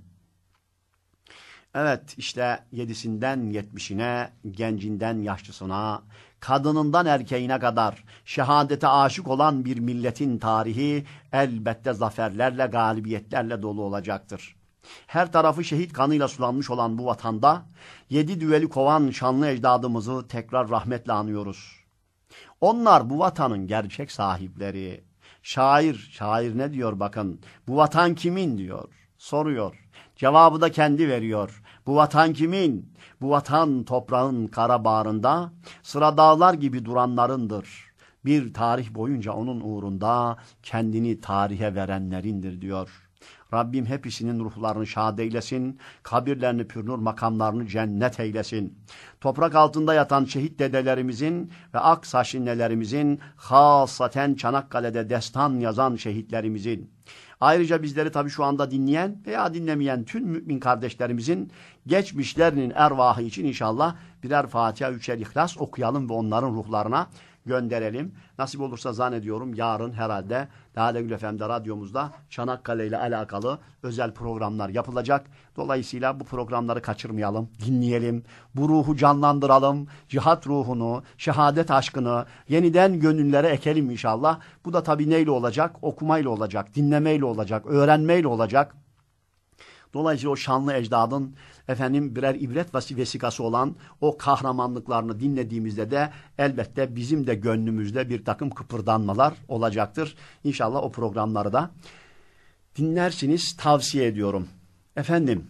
Evet işte yedisinden yetmişine, gencinden yaşlısına, kadınından erkeğine kadar şehadete aşık olan bir milletin tarihi elbette zaferlerle, galibiyetlerle dolu olacaktır. Her tarafı şehit kanıyla sulanmış olan bu vatanda yedi düveli kovan şanlı ecdadımızı tekrar rahmetle anıyoruz. Onlar bu vatanın gerçek sahipleri. Şair, şair ne diyor bakın, bu vatan kimin diyor, soruyor. Cevabı da kendi veriyor. Bu vatan kimin? Bu vatan toprağın kara bağrında sıra dağlar gibi duranlarındır. Bir tarih boyunca onun uğrunda kendini tarihe verenlerindir diyor. Rabbim hepsinin ruhlarını şad eylesin, kabirlerini pürnur, makamlarını cennet eylesin. Toprak altında yatan şehit dedelerimizin ve aksaç ninelerimizin, hasaten Çanakkale'de destan yazan şehitlerimizin, ayrıca bizleri tabii şu anda dinleyen veya dinlemeyen tüm mümin kardeşlerimizin geçmişlerinin ervahı için inşallah birer Fatiha, üçer İhlas okuyalım ve onların ruhlarına gönderelim. Nasip olursa zannediyorum yarın herhalde Lale Gül F M'de radyomuzda Çanakkale ile alakalı özel programlar yapılacak. Dolayısıyla bu programları kaçırmayalım, dinleyelim, bu ruhu canlandıralım, cihat ruhunu, şehadet aşkını yeniden gönüllere ekelim inşallah. Bu da tabii neyle olacak? Okumayla olacak, dinlemeyle olacak, öğrenmeyle olacak. Dolayısıyla o şanlı ecdadın efendim birer ibret vesikası olan o kahramanlıklarını dinlediğimizde de elbette bizim de gönlümüzde bir takım kıpırdanmalar olacaktır. İnşallah o programları da dinlersiniz, tavsiye ediyorum. Efendim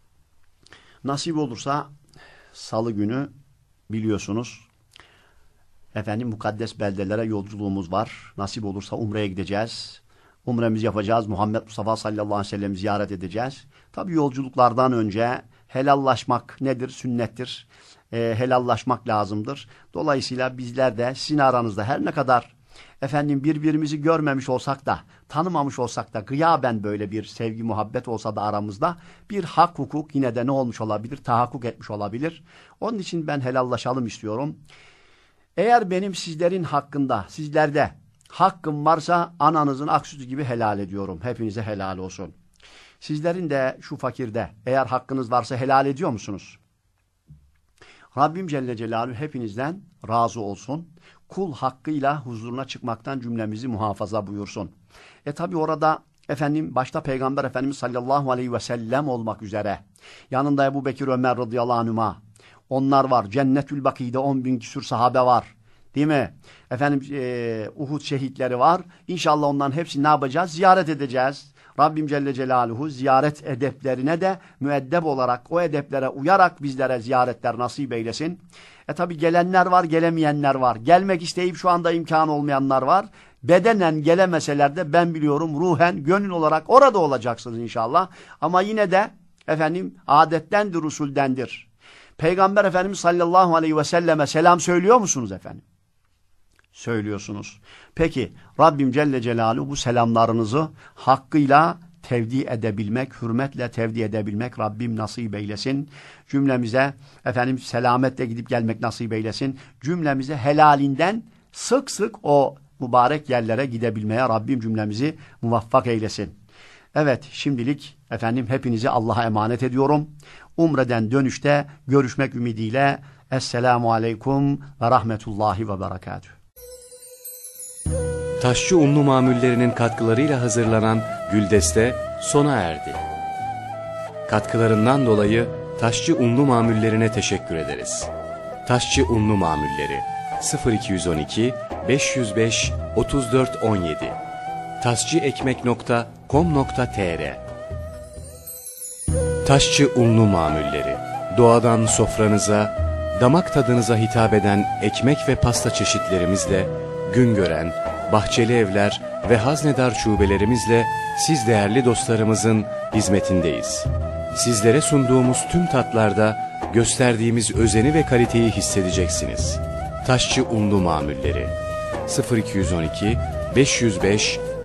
nasip olursa salı günü biliyorsunuz efendim mukaddes beldelere yolculuğumuz var. Nasip olursa Umre'ye gideceğiz. Umremizi yapacağız. Muhammed Mustafa sallallahu aleyhi ve sellem'i ziyaret edeceğiz. Tabii yolculuklardan önce helallaşmak nedir? Sünnettir. E, helallaşmak lazımdır. Dolayısıyla bizler de sizin aranızda her ne kadar efendim birbirimizi görmemiş olsak da, tanımamış olsak da, gıyaben böyle bir sevgi, muhabbet olsa da aramızda bir hak, hukuk yine de ne olmuş olabilir? Tahakkuk etmiş olabilir. Onun için ben helallaşalım istiyorum. Eğer benim sizlerin hakkında, sizlerde hakkım varsa ananızın ak sütü gibi helal ediyorum. Hepinize helal olsun. Sizlerin de şu fakirde eğer hakkınız varsa helal ediyor musunuz? Rabbim Celle Celaluhu hepinizden razı olsun. Kul hakkıyla huzuruna çıkmaktan cümlemizi muhafaza buyursun. E tabi orada efendim başta Peygamber Efendimiz sallallahu aleyhi ve sellem olmak üzere yanında Ebu Bekir, Ömer radıyallahu anhuma onlar var. Cennetül Baki'de on bin küsur sahabe var. Değil mi? Efendim e, Uhud şehitleri var. İnşallah onların hepsini ne yapacağız? Ziyaret edeceğiz. Rabbim Celle Celaluhu ziyaret edeplerine de müeddep olarak o edeplere uyarak bizlere ziyaretler nasip eylesin. E tabi gelenler var, gelemeyenler var. Gelmek isteyip şu anda imkanı olmayanlar var. Bedenen gelemeseler de ben biliyorum ruhen, gönül olarak orada olacaksınız inşallah. Ama yine de efendim adettendir, usuldendir. Peygamber Efendimiz sallallahu aleyhi ve selleme selam söylüyor musunuz efendim? Söylüyorsunuz. Peki Rabbim Celle Celaluhu bu selamlarınızı hakkıyla tevdi edebilmek, hürmetle tevdi edebilmek Rabbim nasip eylesin. Cümlemize efendim selametle gidip gelmek nasip eylesin. Cümlemize helalinden sık sık o mübarek yerlere gidebilmeye Rabbim cümlemizi muvaffak eylesin. Evet şimdilik efendim hepinizi Allah'a emanet ediyorum. Umre'den dönüşte görüşmek ümidiyle Esselamu Aleyküm ve Rahmetullahi ve Berekatühü. Taşçı Unlu Mamullerinin katkılarıyla hazırlanan Güldeste sona erdi. Katkılarından dolayı Taşçı Unlu Mamullerine teşekkür ederiz. Taşçı Unlu Mamulleri sıfır iki on iki beş yüz beş otuz dört on yedi taşçıekmek nokta com nokta tr Taşçı Unlu Mamulleri doğadan sofranıza, damak tadınıza hitap eden ekmek ve pasta çeşitlerimizle Güngören, Bahçeli Evler ve Haznedar şubelerimizle siz değerli dostlarımızın hizmetindeyiz. Sizlere sunduğumuz tüm tatlarda gösterdiğimiz özeni ve kaliteyi hissedeceksiniz. Taşçı Unlu Mamulleri sıfır iki yüz on iki beş yüz beş